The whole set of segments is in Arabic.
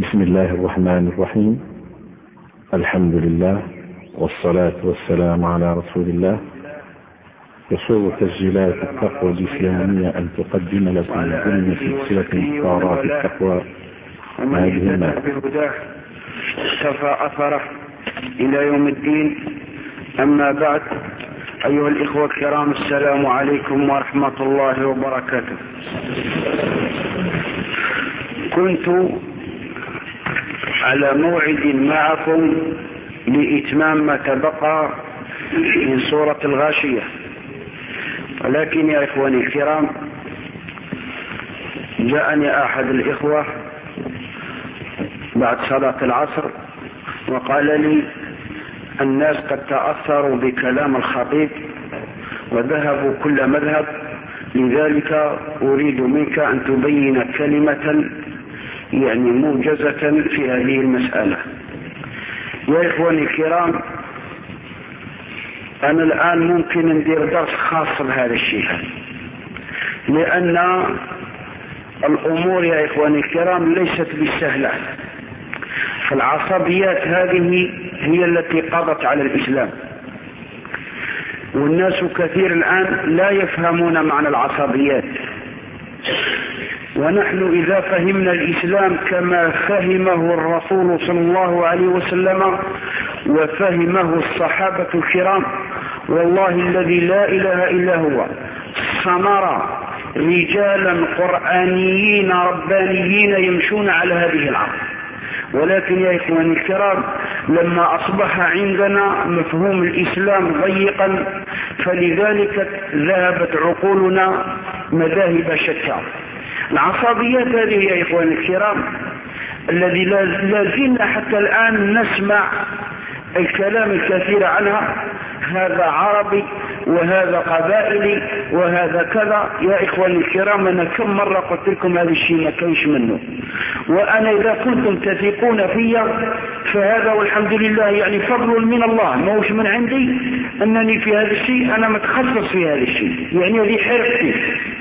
بسم الله الرحمن الرحيم. الحمد لله والصلاة والسلام على رسول الله. يسر تسجيلات التقوى الإسلامية أن تقدم لكم ضمن سلسلة إصدارات التقوى هذه بهداه اكتفى أثره إلى يوم الدين. أما بعد، أيها الإخوة الكرام، السلام عليكم ورحمة الله وبركاته. كنت على موعد معكم لإتمام ما تبقى من سورة الغاشية، ولكن يا إخواني الكرام، جاءني أحد الإخوة بعد صلاة العصر وقال لي الناس قد تأثروا بكلام الخطيب وذهبوا كل مذهب، لذلك أريد منك أن تبين كلمة يعني موجزة في هذه المسألة. يا إخواني الكرام، أنا الآن ممكن ندير درس خاص بهذا الشيء، لأن الأمور يا إخواني الكرام ليست بالسهلة. فالعصبيات هذه هي التي قضت على الإسلام، والناس كثير الآن لا يفهمون معنى العصبيات. ونحن إذا فهمنا الإسلام كما فهمه الرسول صلى الله عليه وسلم وفهمه الصحابة الكرام، والله الذي لا إله إلا هو، سنرى رجالا قرآنيين ربانيين يمشون على هذه الأرض. ولكن يا إخواني الكرام، لما أصبح عندنا مفهوم الإسلام ضيقا، فلذلك ذهبت عقولنا مذاهب شتى. العصبيات هذه يا إخواني الكرام الذي لازلنا حتى الآن نسمع الكلام الكثير عنها، هذا عربي وهذا قبائلي وهذا كذا. يا إخواني الكرام، أنا كم مرة قلت لكم هذا الشيء ما كانش منه، وأنا إذا كنتم تثقون فيا فهذا والحمد لله يعني فضل من الله، ما هوش من عندي أنني في هذا الشيء أنا متخصص في هذا الشيء، يعني هذه حرفتي.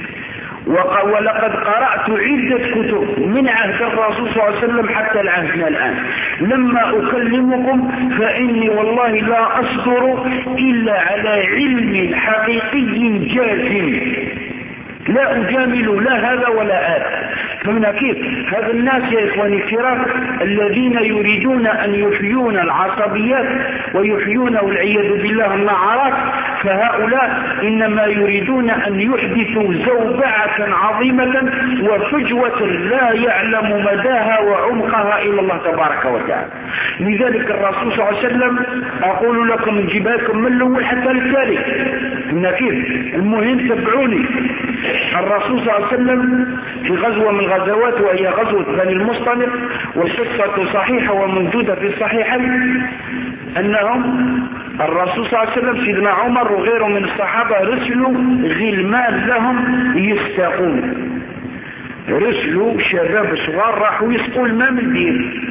ولقد قرأت عدة كتب من عهد الرسول صلى الله عليه وسلم حتى العهدنا الآن. لما أكلمكم فإني والله لا أصدر إلا على علم حقيقي جازم، لا أجامل لا هذا ولا هذا. فمن كيف هذا الناس يا إخواني الكرام الذين يريدون أن يحيون العصبيات ويحيون والعياذ بالله النعرات، فهؤلاء إنما يريدون أن يحدثوا زوبعة عظيمة وفجوة لا يعلم مداها وعمقها إلا الله تبارك وتعالى. لذلك الرسول صلى الله عليه وسلم أقول لكم نجيب لكم من الأول حتى الثالث. من كيف المهم تبعوني. الرسول صلى الله عليه وسلم في غزوة من الغزوات وهي غزوة بني المصطلق، والقصة صحيحة وموجودة في الصحيحين، أنهم الرسول صلى الله عليه وسلم سيدنا عمر وغيره من الصحابة رسلوا غلمان لهم يستقون، رسلوا شباب صغار راحوا يسقوا الماء من البير.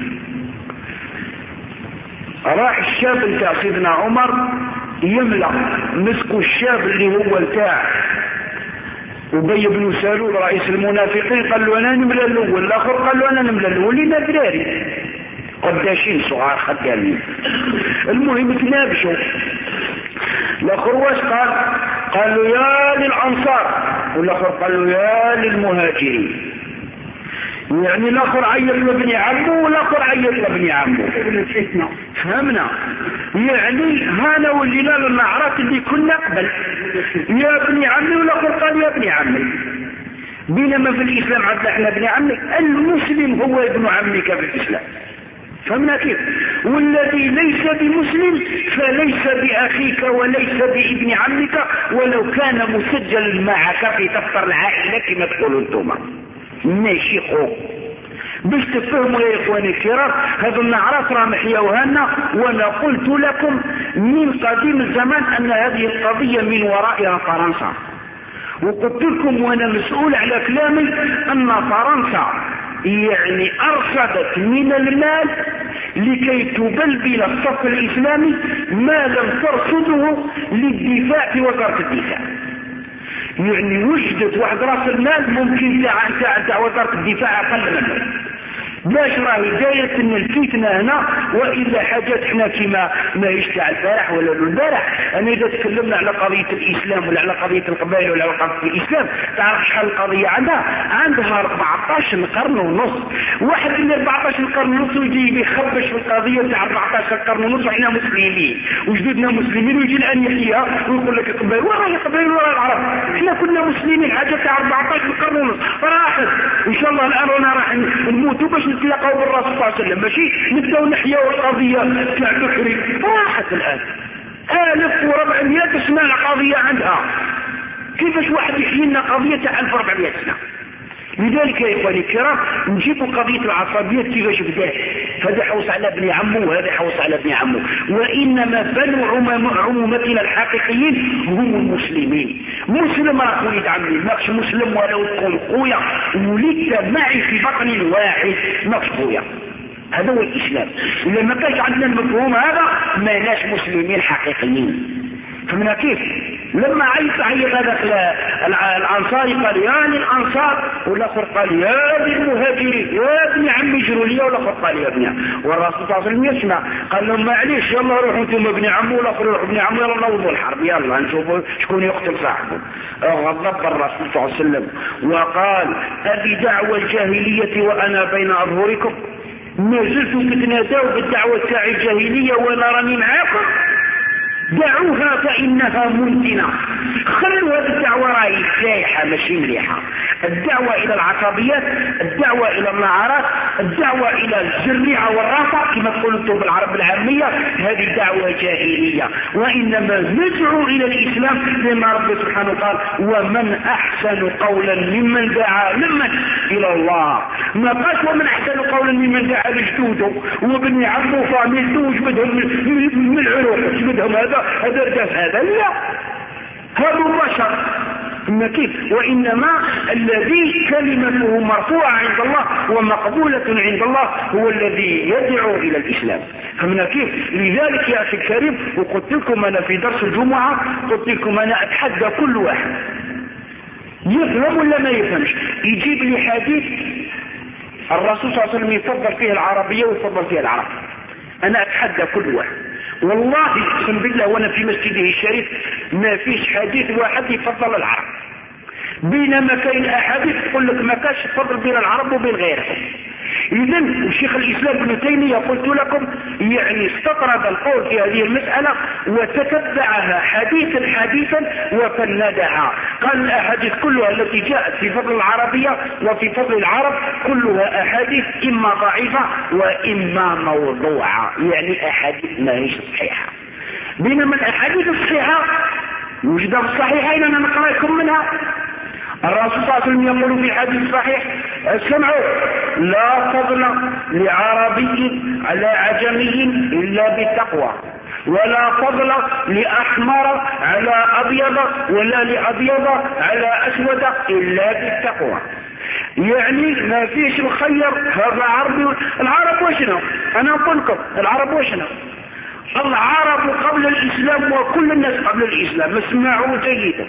راح الشاب بتاع سيدنا عمر يملأ، مسكوا الشاب اللي هو بتاع أبي بن سلول رئيس المنافقين، قال له أنا نملأ الأول، الآخر قال له أنا نملأ الأول، لنا دراري قداشين صغار خدامين. المهم تنابشوا. الآخر واش قال له يا للأنصار، والآخر قال له يا للمهاجرين. يعني الآخر عيط لابن عمه والآخر عيط لابن عمه. فهمنا؟ يعني هانا ولينا للنعرات اللي كنا قبل، يا ابن عمي والآخر قال يا ابن عمي. بينما في الإسلام عندنا احنا ابن عمي، المسلم هو ابن عمك في الإسلام. فهمنا كيف؟ والذي ليس بمسلم فليس بأخيك وليس بابن عمك ولو كان مسجل معك في دفتر العائلة كما تقولوا انتم. ماشي خوف باش تفهموا يا إخواني الكرام. هذا النعرات راه محيوهانا، وانا قلت لكم من قديم الزمان ان هذه القضية من ورائها فرنسا، وقلت لكم وانا مسؤول على كلامي ان فرنسا يعني ارصدت من المال لكي تبلبل الصف الاسلامي ما لم ترصده للدفاع في وزارة الدفاع. يعني وجدت واحد راس المال ممكن تاع وزارة الدفاع اقل منه، باش راهي دايرة ان الفتنة هنا، وإلا حاجات حنا كما ما يشتع البارح ولا البارح. أنا إذا تكلمنا على قضية الإسلام ولا على قضية القبائل ولا على قضية الإسلام، تعرف شحال القضية عندها 14 قرن ونص. واحد اللي 14 قرن ونص ويجي يخبش في القضية تاع 14 قرن ونص وحنا مسلمين وجدودنا مسلمين، ويجي الآن يحييها ويقول لك القبائل وراء القبائل وراء العرب. احنا كنا مسلمين حاجة تاع 14 قرن ونص راحت. إن شاء الله الآن رانا راح نموتوا باش نتلاقوا بالرسول صلى الله عليه وسلم، ماشي نبداو نحياو القضية تاع بكري. راحت الآن 1400 سنة القضية عندها. كيفاش واحد يحيي لنا قضية تاع 1400 سنة؟ لذلك يا إخواني الكرام نجيبوا قضية العصبية كيفاش بدات. هذا حوص على ابن عمه وهذا حوص على ابن عمه، وإنما بنو عمومتنا الحقيقيين هم المسلمين. مسلم راه ولد عمي، ماكش مسلم ولو تكون خويا ولدت معي في بطن واحد ماكش خويا. هذا هو الإسلام. إذا ما كانش عندنا المفهوم هذا ما ناش مسلمين حقيقيين. فمن كيف لما عيط هذاك الأنصاري قال يا الأنصار، والآخر قال يا المهاجرين، يا ابن عمي جروا لي، والآخر قال يا ابن عمي. والرسول صلى الله عليه وسلم يسمع قال لهم معليش يلا روحوا انتم ابن عمي، والآخر يروح ابن عمي، يلا نوضوا الحرب، يلا نشوفوا شكون يقتل صاحبه. غضب الرسول صلى الله عليه وسلم وقال أبي دعوى الجاهلية وأنا بين أظهركم؟ ما زلتم تتنادوا بالدعوة تاع الجاهلية وانا راني معاكم؟ دعوها فإنها منتنة. خلوا هذه الدعوة راهي سايحة ماشي مليحة. الدعوة إلى العصبيات، الدعوة إلى النعرات، الدعوة إلى الجريعة والرافع كما تقولوا انتم بالعرب العامية، هذه دعوة جاهلية. وإنما ندعو إلى الإسلام لما رب سبحانه قال ومن أحسن قولا ممن دعا إلى الله. ما قالش ومن أحسن قولا ممن دعا لجدوده وبني عمه فعملته وجبدهم من العروق وجبدهم هذا رجال، هذا لا، هذا بشر. كيف؟ وإنما الذي كلمته مرفوعة عند الله ومقبولة عند الله هو الذي يدعو إلى الإسلام. فمن كيف؟ لذلك يا أخي الكريم، وقلت لكم أنا في درس الجمعة، قلت لكم أنا أتحدى كل واحد يفهم ولا ما يفهمش يجيب لي حديث الرسول صلى الله عليه وسلم يفضل فيه العربية ويفضل فيه العرب. أنا أتحدى كل واحد والله اقسم بالله وانا في مسجده الشريف ما فيش حديث واحد يفضل العرب، بينما كاين احاديث تقول لك ما كاش تفضل بين العرب وبين غيرهم. اذا الشيخ الاسلام ابن تيميه قلت لكم يعني استطرد القول في هذه المساله وتتبعها حديثا وفندها. قال الاحاديث كلها التي جاءت في فضل العربيه وفي فضل العرب كلها احاديث اما ضعيفه واما موضوعه، يعني احاديث ما هيش صحيحه. بينما الاحاديث الصحيحه وجدها في الصحيحين، انا نقرا لكم منها. الرسول صلى الله عليه وسلم يقول في حديث صحيح اسمعوا لا فضل لعربي على عجمي إلا بالتقوى، ولا فضل لأحمر على أبيض ولا لأبيض على أسود إلا بالتقوى. يعني ما فيش الخير هذا عربي. العرب وشنا؟ أنا أقول لكم العرب وشنا؟ العرب قبل الإسلام وكل الناس قبل الإسلام، اسمعوا جيدا،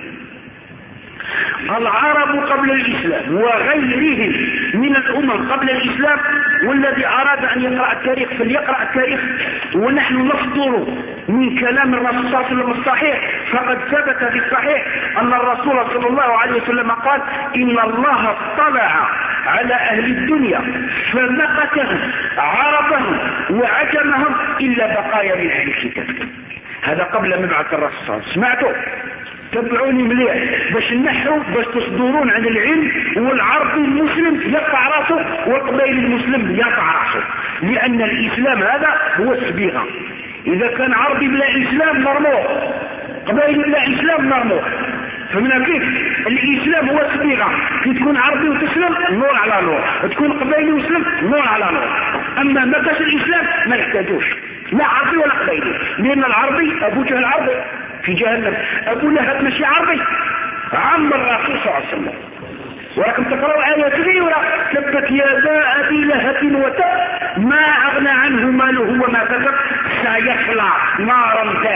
العرب قبل الإسلام وغيرهم من الأمم قبل الإسلام، والذي أراد أن يقرأ التاريخ فليقرأ التاريخ، ونحن نصدر من كلام الرسول صلى الله عليه وسلم الصحيح. فقد ثبت في الصحيح أن الرسول صلى الله عليه وسلم قال إن الله اطلع على أهل الدنيا فمقتهم عربهم وعجمهم إلا بقايا من أهل الكتاب. هذا قبل مبعث الرسول صلى الله عليه وسلم. سمعتوا؟ تبعوني مليح باش نحو باش تصدرون عن العلم. والعربي المسلم يقطع راسه والقبائل المسلم يقطع راسه، لأن الإسلام هذا هو الصبيغة. إذا كان عربي بلا إسلام مرموح، قبائل بلا إسلام مرموح. فمن كيف؟ الإسلام هو الصبيغة، كي تكون عربي وتسلم نور على نور، تكون قبائلي وتسلم نور على نور. أما ما كاش الإسلام ما يحتاجوش لا عربي ولا قبائلي، لأن العربي أبو جهل عربي في جهنم، أبو لهب ماشي عربي، عم الرسول صلى الله عليه وسلم. ولكن تقرأوا آية كبيرة تبت يدا أبي لهب وتب ما أغنى عنه ماله وما كسب سيصلى نارا ذات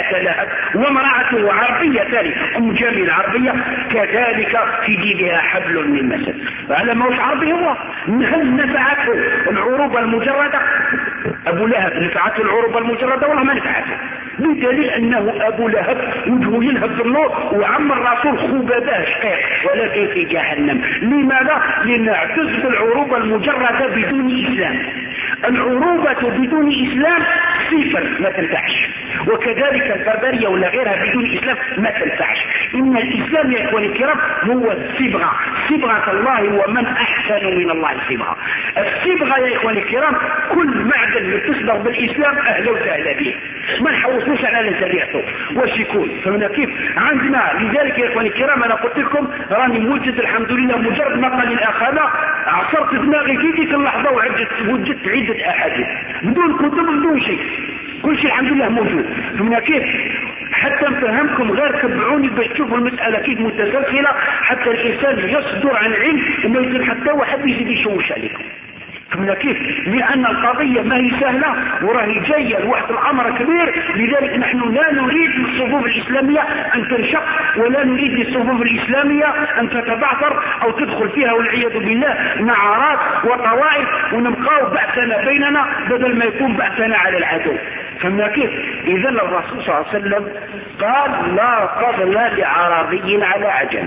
امرأة لهب وامرأته عربية ثانية أم جميل عربية كذلك في جيدها حبل من مسد. فعلى ما هوش عربي هو. هل نفعته العروبة المجردة؟ أبو لهب نفعته العروبة المجردة والله ما نفعته، بدليل أنه أبو لهب وجهه يلهب بالنور وعم الرسول خبباه شقيق ولكن في جهنم. لماذا؟ لأن اعتز بالعروبة المجردة بدون إسلام. العروبة بدون إسلام صفر ما تنفعش، وكذلك البربرية ولا غيرها بدون إسلام ما تنفعش. إن الإسلام يا إخواني الكرام هو الصبغة، صبغة الله ومن أحسن من الله صبغة. الصبغة يا إخواني الكرام كل معدن يتصبغ بالإسلام أهلا وسهلا به، ما نحوصوش على نزريعته واش يكون. فهنا كيف عندنا. لذلك يا إخواني الكرام أنا قلت لكم راني موجد الحمد لله، مجرد ما قال الأخ عصرت دماغي في ذيك اللحظة وجدت عدة أحاديث بدون كتب بدون شيء، كل شيء الحمد لله موجود. فهمنا كيف؟ حتى نفهمكم غير تبعوني باش تشوفوا المسألة كيف متسلسلة، حتى الإنسان يصدر عن علم وما يصير حتى واحد يزيد يشوش عليكم. فهمنا كيف؟ لأن القضية ما هي سهلة وراهي جاية لواحد الأمر كبير. لذلك نحن لا نريد للصفوف الإسلامية أن تنشق، ولا نريد للصفوف الإسلامية أن تتبعثر أو تدخل فيها والعياذ بالله نعرات وطوائف ونبقاو بعثنا بيننا بدل ما يكون بعثنا على العدو. فهمنا كيف؟ إذا الرسول صلى الله عليه وسلم قال لا فضل لعربي على عجمي.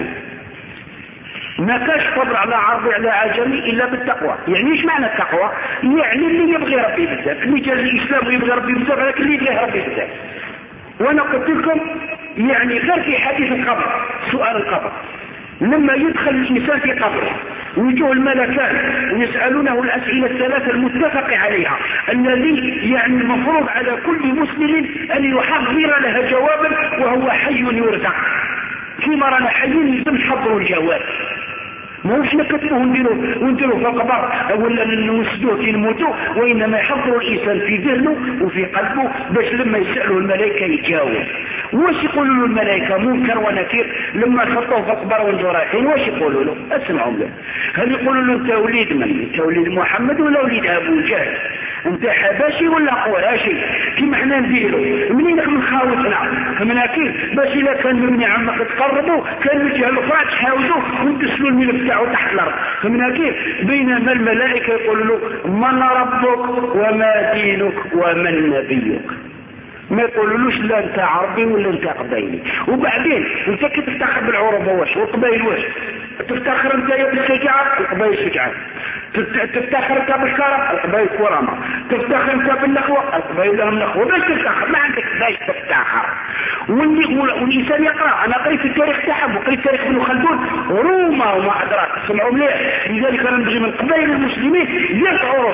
ما كاش فضل على عربي على عجمي إلا بالتقوى. يعني ايش معنى التقوى؟ يعني اللي يبغي ربي بزاف، اللي جاء الإسلام ويبغي ربي بزاف، لكن اللي يبغي ربي بزاف. وانا قلت لكم يعني غير في حديث القبر، سؤال القبر لما يدخل الإنسان في قبره ويجوه الملكان ويسألونه الأسئلة الثلاثة المتفق عليها الذي يعني المفروض على كل مسلم أن يحضر لها جوابا وهو حي يرزق. فيما رانا حيين يلزم نحضروا الجواب، ماهوش نكتبوه ونديروه في القبر ولا نسدوه كي نموتوا، وإنما يحضروا الإنسان في ذهنه وفي قلبه باش لما يسأله الملائكة يجاوب. واش يقولوا له الملائكة منكر ونكير لما يحطوه في القبر وانتوا رايحين؟ واش يقولوا له؟ اسمعوا له. هل يقولوا له انت وليد من؟ انت وليد محمد ولا وليد ابو جهل؟ انت حبشي ولا قراشي؟ كيما حنا نديروا منين من خاوتنا فمن اكيد باش اذا كان من عمك تقربوا كان يجي الفرات تحاوزوا وتسلوا الملف تاعو تحت الارض. فمن اكيد بينما الملائكه يقولوا له من ربك وما دينك ومن نبيك، ما يقولولوش لا انت عربي ولا انت قبيلي. وبعدين انت كي تفتخر بالعرب واش والقبائل واش تفتخر انت يا بالشجاعه القبائل شجاعه، تفتخر انت بالكرم القبائل كرامه، تفتخر انت بالنخوه القبائل لهم نخوه. باش تفتخر ما عندك باش تفتخر. والانسان يقرا، انا قريت التاريخ تاعهم وقريت تاريخ ابن خلدون روما وما ادراك سمعوا مليح. لذلك انا نبغي من قبائل المسلمين يرفعوا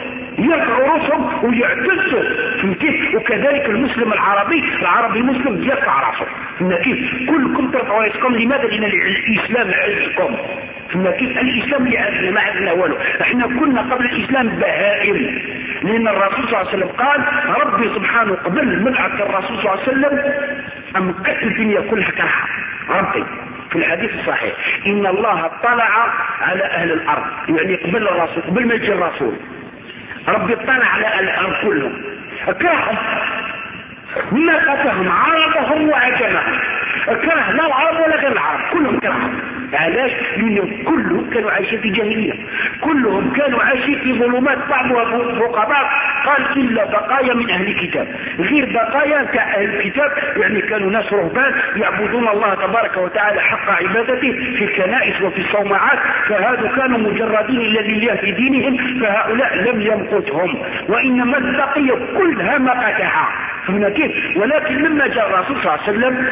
راسهم ويعتزوا كيف. وكذلك المسلم العربي المسلم يرفع راسه كيف. كلكم ترفعوا راسكم. لماذا؟ لان الاسلام عزكم كيف. الاسلام يعزنا ما عزنا والو. احنا كنا قبل الاسلام بهائم، لان الرسول صلى الله عليه وسلم قال ربي سبحانه قبل مبعث الرسول صلى الله عليه وسلم امكت الدنيا كلها كرها ربي في الحديث الصحيح ان الله اطلع على اهل الارض، يعني قبل الرسول قبل ما يجي الرسول ربي اطلع على اهل الارض كلهم اكرههم ناقتهم عربهم وعجمهم، اكره لا العرب ولا غير العرب كلهم كرههم. علاش؟ لأنهم كلهم كانوا عايشين في جاهلية، كلهم كانوا عايشين في ظلمات بعضها فوق بعض. قال إلا بقايا من أهل الكتاب، غير بقايا كأهل الكتاب يعني كانوا ناس رهبان يعبدون الله تبارك وتعالى حق عبادته في الكنائس وفي الصومعات، فهذا كانوا مجردين لله في دينهم، فهؤلاء لم يمقتهم وإنما البقية كلها مقتها. فهمنا كيف؟ ولكن لما جاء الرسول صلى الله عليه وسلم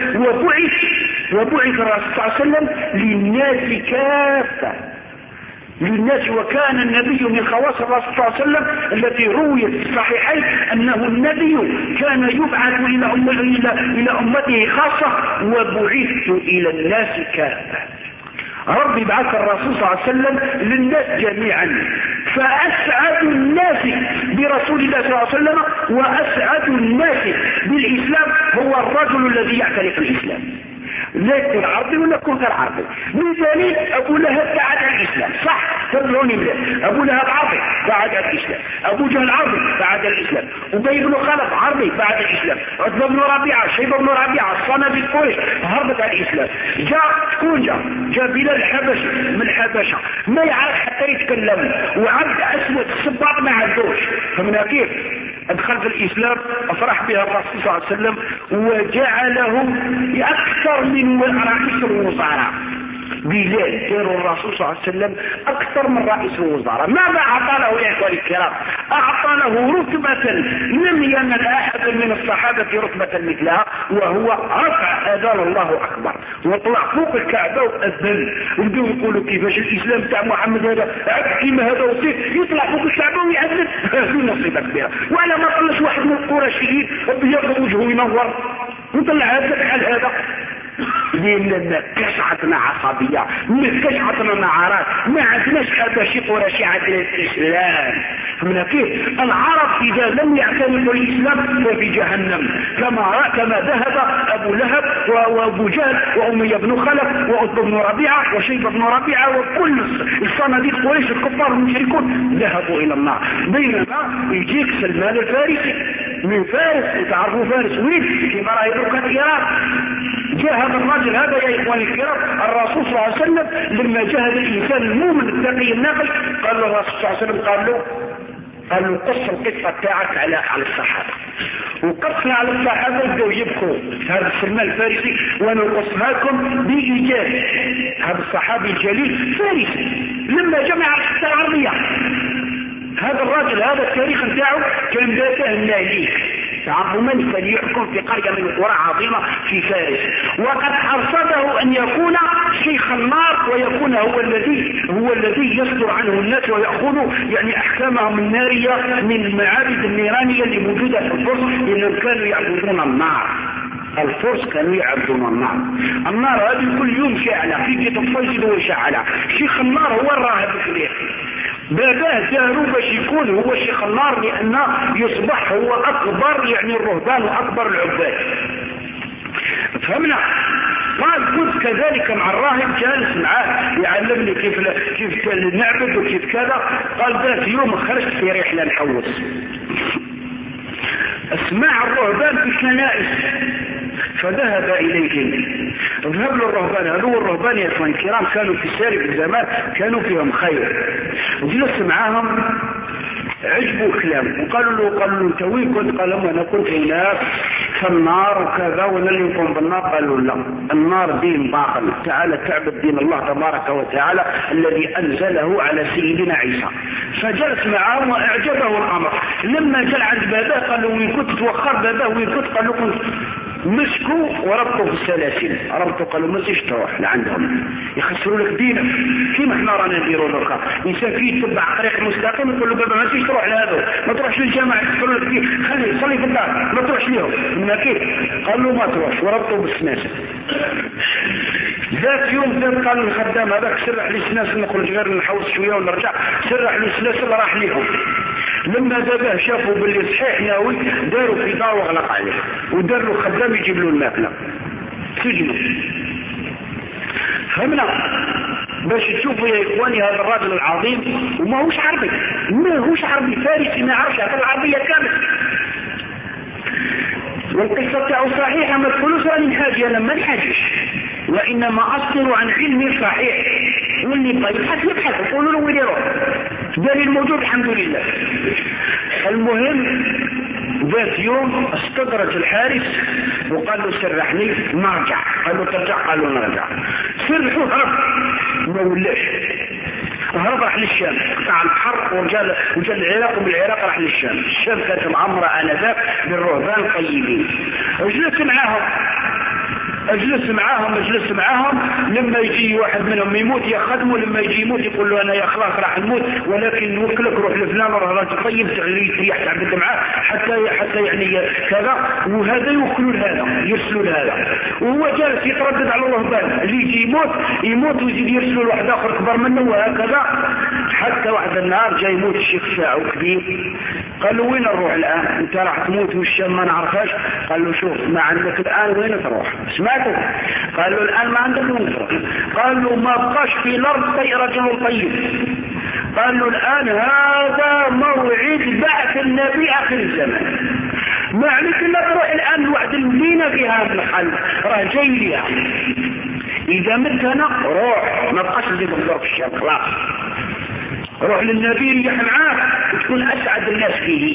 وبعث الرسول صلى الله عليه وسلم للناس كافة، للناس. وكان النبي من خواص الرسول صلى الله عليه وسلم التي رويت في الصحيحين أنه النبي كان يبعث إلى أمته خاصة وبعثت إلى الناس كافة. ربي بعث الرسول صلى الله عليه وسلم للناس جميعا، فأسعد الناس برسول الله صلى الله عليه وسلم وأسعد الناس بالإسلام هو الرجل الذي يعترف الإسلام. لا يكون عربي ولا يكون غير عربي. بدليل ابو لهب بعد الاسلام، صح تبلوني مليح، ابو لهب عربي بعد الاسلام، ابو جهل عربي بعد الاسلام، ابي بن خلف عربي بعد الاسلام، عتبة بن ربيعه، شيبه بن ربيعه، الصناديد قريش هربت على الاسلام. جاء بلال الحبشي من الحبشه ما يعرف حتى يتكلم، وعبد اسود الصباط ما عندوش، فمن كيف ادخل في الاسلام افرح بها الرسول صلى الله عليه وسلم وجعله اكثر من رئيس الوزراء. بلال دار الرسول صلى الله عليه وسلم اكثر من رئيس الوزراء. ماذا اعطى له يا اخواني الكرام؟ اعطى له رتبة لم ينل احد من الصحابة رتبة مثلها، وهو رفع اذان الله اكبر وطلع فوق الكعبة واذن، وبدوا يقولوا كيفاش الاسلام تاع محمد هذا عبد كيما هذا وصيف يطلع فوق الكعبة ويأذن، هذه مصيبة كبيرة. ولا ما طلش واحد من القرشيين ابيض وجهه ينور وطلع هذا بحال هذا. لأننا كشعتنا عصبية، كشعتنا نعرات، ما عندناش حبشي قرشي، عندنا الإسلام. من كيف العرب إذا لم يعتنقوا الإسلام ففي جهنم، كما ذهب أبو لهب وأبو جهل وأمية بن خلف وعتبة بن ربيعة وشيبة بن ربيعة وكل الصناديد قريش الكفار المشركون ذهبوا إلى النار. بينما يجيك سلمان الفارسي من فارس، وتعرفوا فارس وين كما راه يدرك إيران. جاء هذا الرجل هذا يا إخواني الكرام الرسول صلى الله عليه وسلم لما جاء هذا الإنسان المؤمن التقي النقي قال له الرسول صلى الله عليه وسلم قال له قص القصة بتاعك على الصحابة، وقصنا على الصحابة بدأوا يبكوا. هذا سلمان الفارسي وانا قصها لكم بإيجاز. هذا الصحابي الجليل فارسي لما جمع الحتى العربية. هذا الرجل هذا التاريخ بتاعه كان دافع الماليك، تعرفوا من كان يحكم في قرية من القرى عظيمة في فارس، وقد حرصده أن يكون شيخ النار ويكون هو الذي يصدر عنه الناس ويأخذ يعني أحكامهم النارية من المعابد النيرانية اللي موجودة في الفرس، لأنهم كانوا يعبدون النار. الفرس كانوا يعبدون النار هذه كل يوم شاعلة في تفاجد وشاعلة. شيخ النار هو الراهب الكبير، باباه داروا باش يكون هو شيخ النار، لأنه يصبح هو أكبر يعني الرهبان وأكبر العباد. فهمنا؟ قال كنت كذلك مع الراهب جالس معاه يعلمني كيف نعبد وكيف كذا. قال ذات يوم خرجت في رحلة نحوس، اسمع الرهبان في الكنائس، فذهب إليهم. ذهب للرهبان، هذو الرهبان يا اخوان الكرام كانوا في سالف الزمان كانوا فيهم خير، وجلس معاهم عجبوا كلام وقالوا له انت وين كنت؟ قال لهم انا كنت هناك في النار وكذا، وانا اللي نقوم بالنار. قالوا لا، النار دين باطل، تعالى تعبد دين الله تبارك وتعالى الذي انزله على سيدنا عيسى. فجلس معهم واعجبه الامر. لما جاء عند باباه قال له وين كنت؟ توخر باباه وين كنت؟ قال له كنت مسكوا وربطوا في السلاسل، ربطوا قالوا ما تجيش تروح لعندهم يخسروا لك دينك كيما احنا رانا نديروا لك. انسان فيه يتبع طريق مستقيم يقول له بابا ما تجيش تروح لهذا، ما تروحش للجامع يخسروا لك دين، خلي صلي في الدار ما تروحش ليهم. من كيف؟ قال له ما تروحش، وربطوا بالسناسل. ذات يوم قال الخدام هذاك سرح لي السناسل، نخرج غير نحوس شويه ونرجع، سرح لي السناسل راح ليهم. لما دابه شافوا باللي صحيح ناوي داروا في دار وغلق عليه، ودار له خدام يجيب له الماكله سجنوا. فهمنا؟ باش تشوفوا يا اخواني هذا الراجل العظيم وما هوش عربي، ما هوش عربي، فارسي ما يعرفش هذا العربيه كامل. والقصه تاعو صحيحه، ما تقولوش راني نحاجي، انا ما نحاجيش، وانما اصدر عن علمي صحيح، واللي يبحث قولوا له وين يروح، دليل موجود الحمد لله. المهم ذات يوم استدرج الحارس وقال له سرحني نرجع. قال له ترجع؟ قال له نرجع. سرحوا هرب ما ولاش، هرب راح للشام، قطع البحر وجا العراق، ومن العراق راح للشام. الشام كانت معمرة آنذاك بالرهبان الطيبين. اجلس معاهم لما يجي واحد منهم يموت يخدمه، لما يجي يموت يقول له انا يا خلاص راح نموت ولكن نوكلك روح لفلان راه طيب تريح تعبد معاه حتى يعني كذا، وهذا يوكلوا لهذا يرسلوا لهذا، وهو جالس يتردد على الرهبان اللي يجي يموت ويزيد يرسلوا لواحد اخر كبر منه، وهكذا حتى واحد النهار جاي يموت الشيخ تاعو كبير قال له وين نروح الآن؟ انت راح تموت والشام ما نعرفهاش. قال له شوف ما عندك الآن وين تروح؟ سمعتك؟ قال له الآن ما عندك وين تروح. قال له ما بقاش في الأرض رجل طيب. قال له الآن هذا موعد بعث النبي آخر الزمان، ما عليك إلا تروح الآن لوحد المدينة فيها من الحل راه جاي ليها، إذا مت أنا روح ما بقاش تزيد تدور في الشام خلاص، روح للنبي ريح معاه وتكون أسعد الناس فيه.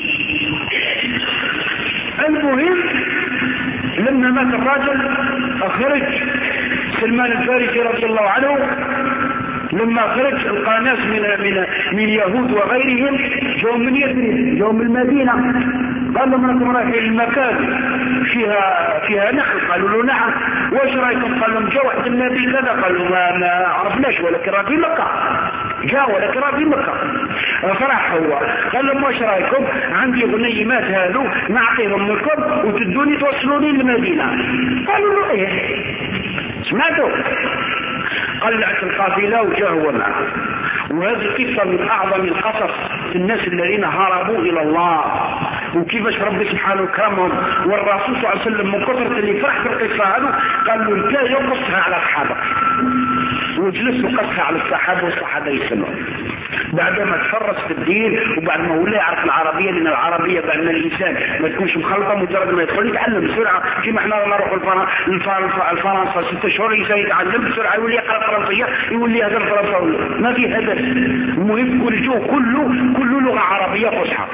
المهم لما مات الرجل أخرج سلمان الفارسي رضي الله عنه، لما خرج القى ناس من يهود وغيرهم جو من يثرب جو من المدينة، قال لهم انكم رايحين المكان فيها نخل؟ قالوا له نعم. واش رايكم؟ قال لهم جاء واحد النبي كذا. قالوا ما عرفناش ولكن راه في مكة، جاء ولكن راه في مكة. فرح هو قال لهم واش رايكم؟ عندي غنيمات هذو نعطيهم لكم وتدوني توصلوني للمدينة. قالوا له ايه. سمعتوا؟ قلعت القافلة وجاء هو معه. وهذه قصة من أعظم القصص في الناس الذين هربوا إلى الله وكيفاش ربي سبحانه كرمهم. والرسول صلى الله عليه وسلم من كثرة اللي فرح بالقصة هذه قال له انت يقصها على أصحابك، وجلس وقصها على الصحابة والصحابة يسمعوا. بعدما تفرس في الدين وبعد ما هو لا يعرف العربية، لأن العربية بعد ما الإنسان ما تكونش مخلطة مجرد ما يدخل يتعلم بسرعة. كما احنا نروح الفرنسا 6 شهور الإنسان يتعلم بسرعة يولي يقرأ فرنسية يولي هذا الفرنساوي، ما في هدف. المهم كل لغة عربية فصحى.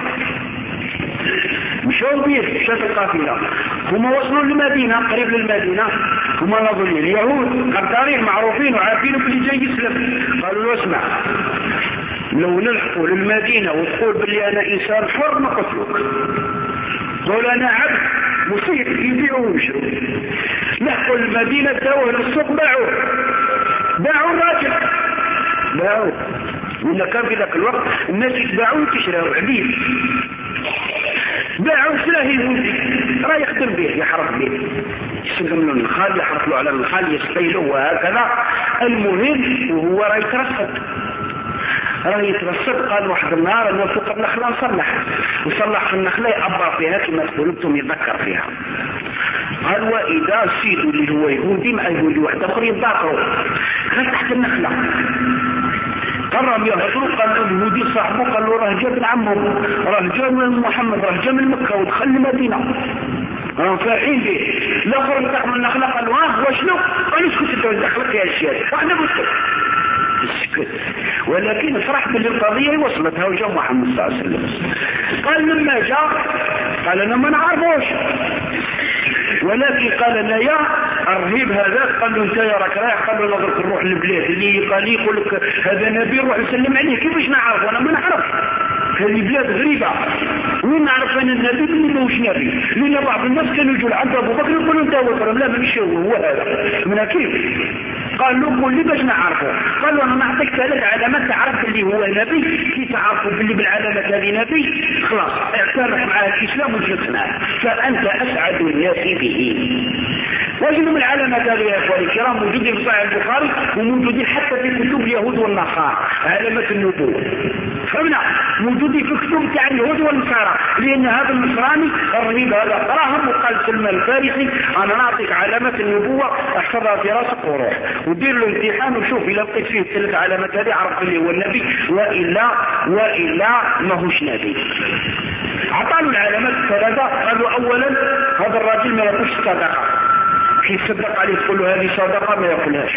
مشوا بيه شاف القافلة، هما وصلوا للمدينة قريب للمدينة، هما نظروا اليهود قدارين معروفين وعارفين باللي جاي يسلم. قالوا له اسمع لو نلحقوا للمدينة وتقول باللي أنا إنسان حر ما قتلوك، قول أنا عبد مصير يبيعوا ويشروا. لحقوا المدينة داوه للسوق باعوا الراجل باعوا، وإلا كان في ذاك الوقت الناس يتباعوا وتشروا عبيد. باعوا سلاح يهودي راه يخدم به يحرق به، يسلم له النخال يحرق له على النخال يسقيله وهكذا. المهم وهو راه يترصد. قال واحد النهار انه فوق النخله وصلح في النخله يعبر فيها كما تقولوا يتذكر فيها. قال واذا سيد اللي هو يهودي مع يهودي واحد اخر يتذاكروا كان تحت النخله، قرم يهجروا. قال له اليهودي صاحبه قال له راه جاء ابن عمه، راه جاء من محمد، راه جاء من مكه ودخل المدينه، راهم فاحين به. الاخر انتقم من النخله قال له وشنو؟ قال اسكت انت دخلت يا الشيخ احنا بسكت. ولكن فرح بالقضيه وصلتها وجاء محمد صلى الله عليه وسلم. قال لما جاء قال انا ما نعرفوش، ولكن قال لا يا الرهيب هذا. قال له انت يا راك رايح؟ قال له نظرك نروح للبلاد اللي قال لي يقول لك هذا نبي روح نسلم عليه. كيفاش نعرف وانا ما نعرف؟ هذه بلاد غريبه وين نعرف ان النبي اللي ماهوش نبي؟ لان بعض الناس كانوا يجوا لعند ابو بكر يقولوا انت هو لا ماشي هو هذا من كيف؟ قال له قول لي باش نعرفه. قال له انا نعطيك 3 علامات تعرف اللي هو نبي. كي تعرفوا باللي بالعلامات هذه نبي خلاص اعترف معاه الاسلام وجلس معاه فانت اسعد الناس به. وجدوا من العلامات هذه يا اخواني الكرام موجودين في صحيح البخاري وموجودين حتى في كتب اليهود والنصارى. علامات النبوة فهمنا موجودين في كتب تاع اليهود والنصارى، لان هذا النصراني الرهيب هذا قراهم وقال سلمان الفارسي انا نعطيك علامات النبوة احفظها في راسك وروح ودير له امتحان وشوف اذا لقيت فيه ال3 علامات هذه عرف اللي هو النبي والا ماهوش نبي. عطاله العلامات الثلاثة. قالوا اولا هذا الراجل ما ياكلش صدقة، كي يصدق عليه تقول له هذه صدقة ما ياكلهاش.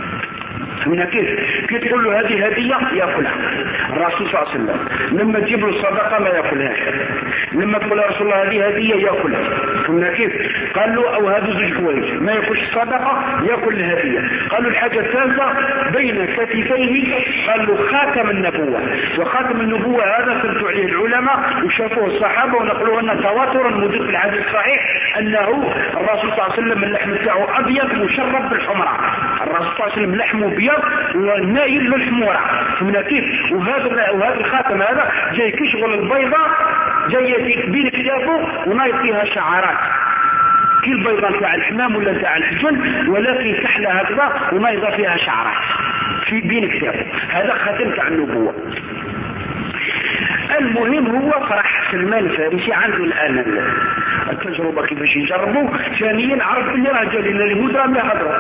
من كيف تقول له هذه هدية ياكلها. الرسول صلى الله عليه وسلم لما تجيب له الصدقة ما ياكلهاش، لما تقول له رسول الله هذه هدية ياكلها. من كيف؟ قال له او هذا زوج كويس ما ياكلش الصدقة ياكل الهدية. قالوا الحاجة الثالثة بين كتفيه قال له خاتم النبوة. وخاتم النبوة هذا سمعوا عليه العلماء وشافوه الصحابة ونقلوا أن تواترا موجود في الحديث الصحيح أنه الرسول صلى الله عليه وسلم اللحم بتاعه أبيض مشرب بالحمرة. الرسول صلى الله عليه وسلم لحمه أبيض والنايل بالحمرة. من كيف؟ وهذا الخاتم هذا جاي كشغل البيضة جاي بين كتافه ونايض فيها شعارات كي البيضة تاع الحمام ولا تاع الحجن، ولكن كحلة هكذا ونايضة فيها شعارات في بين كتافه. هذا خاتم تاع النبوة. المهم هو فرح سلمان الفارسي عنده الآن التجربة كيفاش يجربوا. ثانيا عرف اللي رجل إن اليهود راهم يهضروا،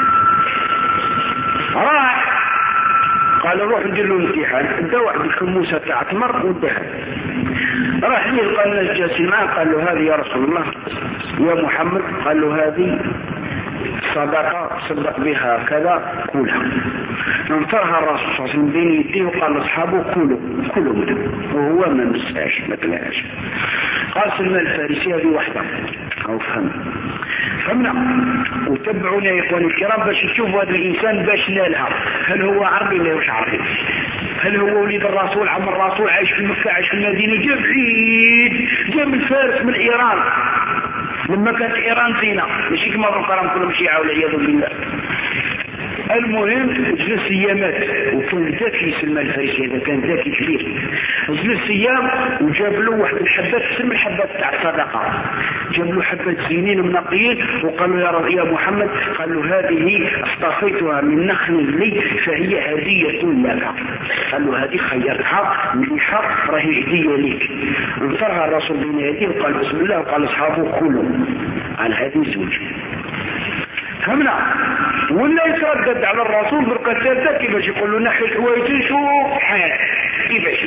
راح قال روح ندير له امتحان. دا واحد الكموسة تاع تمر وداها، راح ليه قال الناس جالسين معاه، قال له هذه يا رسول الله يا محمد، قال له هذه صدقة صدق بها كذا كلها. انطرها الرسول صلى الله عليه وسلم بين يديه وقال لاصحابه كلوا منها، وهو ما مساش ما تلاش. قال سلمان الفارسي هذه واحدة او فهمنا. وتبعونا يا اخواني الكرام باش تشوفوا هذا الانسان باش نالها. هل هو عربي ولا مش عربي؟ هل هو وليد الرسول عم الرسول عايش في مكة عايش في المدينة؟ جاء بعيد، جاء من فارس من ايران لما كانت ايران زينة، ماشي كما الكرام كلهم شيعة والعياذ بالله. المهم جلس ايامات وكان ذكي سلمان الفارسي، هذا كان ذكي كبير. جلس ايام وجاب له واحد الحبات تسمى الحبات تاع الصدقه، جاب له حبات زينين منقيين وقال له يا محمد، قال له هذه اصطفيتها من نخل لي فهي هديه لك. قال له هذه خيرتها مليحه راهي هديه لك. انصرها الرسول بين يديه وقال بسم الله وقال اصحابه كلوا عن هذه الزوجه. فهمنا؟ ولا يتردد على الرسول بركتاته كيفاش يقول له نحي الحوايج شو حال كيفاش،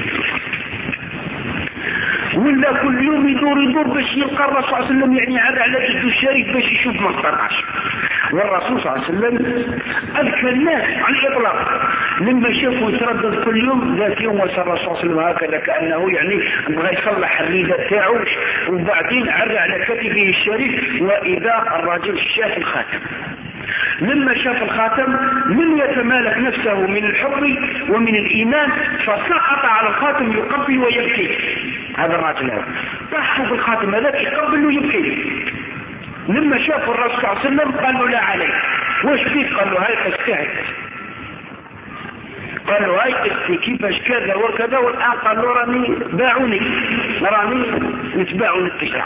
ولا كل يوم يدور باش يلقى الرسول صلى الله عليه وسلم، يعني عاد على جده الشريف باش يشوف ما استطاعش. والرسول صلى الله عليه وسلم أذكى الناس على الإطلاق، لما شافوا يتردد كل يوم ذات يوم وصل الرسول صلى الله عليه وسلم هكذا كأنه يعني بغى يصلح الرداء تاعو، وبعدين عرى على كتفه الشريف وإذا الرجل شاف الخاتم. لما شاف الخاتم لم يتمالك نفسه من الحب ومن الإيمان فسقط على الخاتم يقبل ويبكي. هذا الرجل هذا طاح في الخاتم هذا يقبل ويبكي. لما شاف الرسول صلى الله عليه وسلم قال له لا عليك، واش فيك؟ قال له هاي تستهد، قال له هاي تستهد كيفاش كذا وكذا. والآن قال له راني باعوني نتباعوا الاتجاه.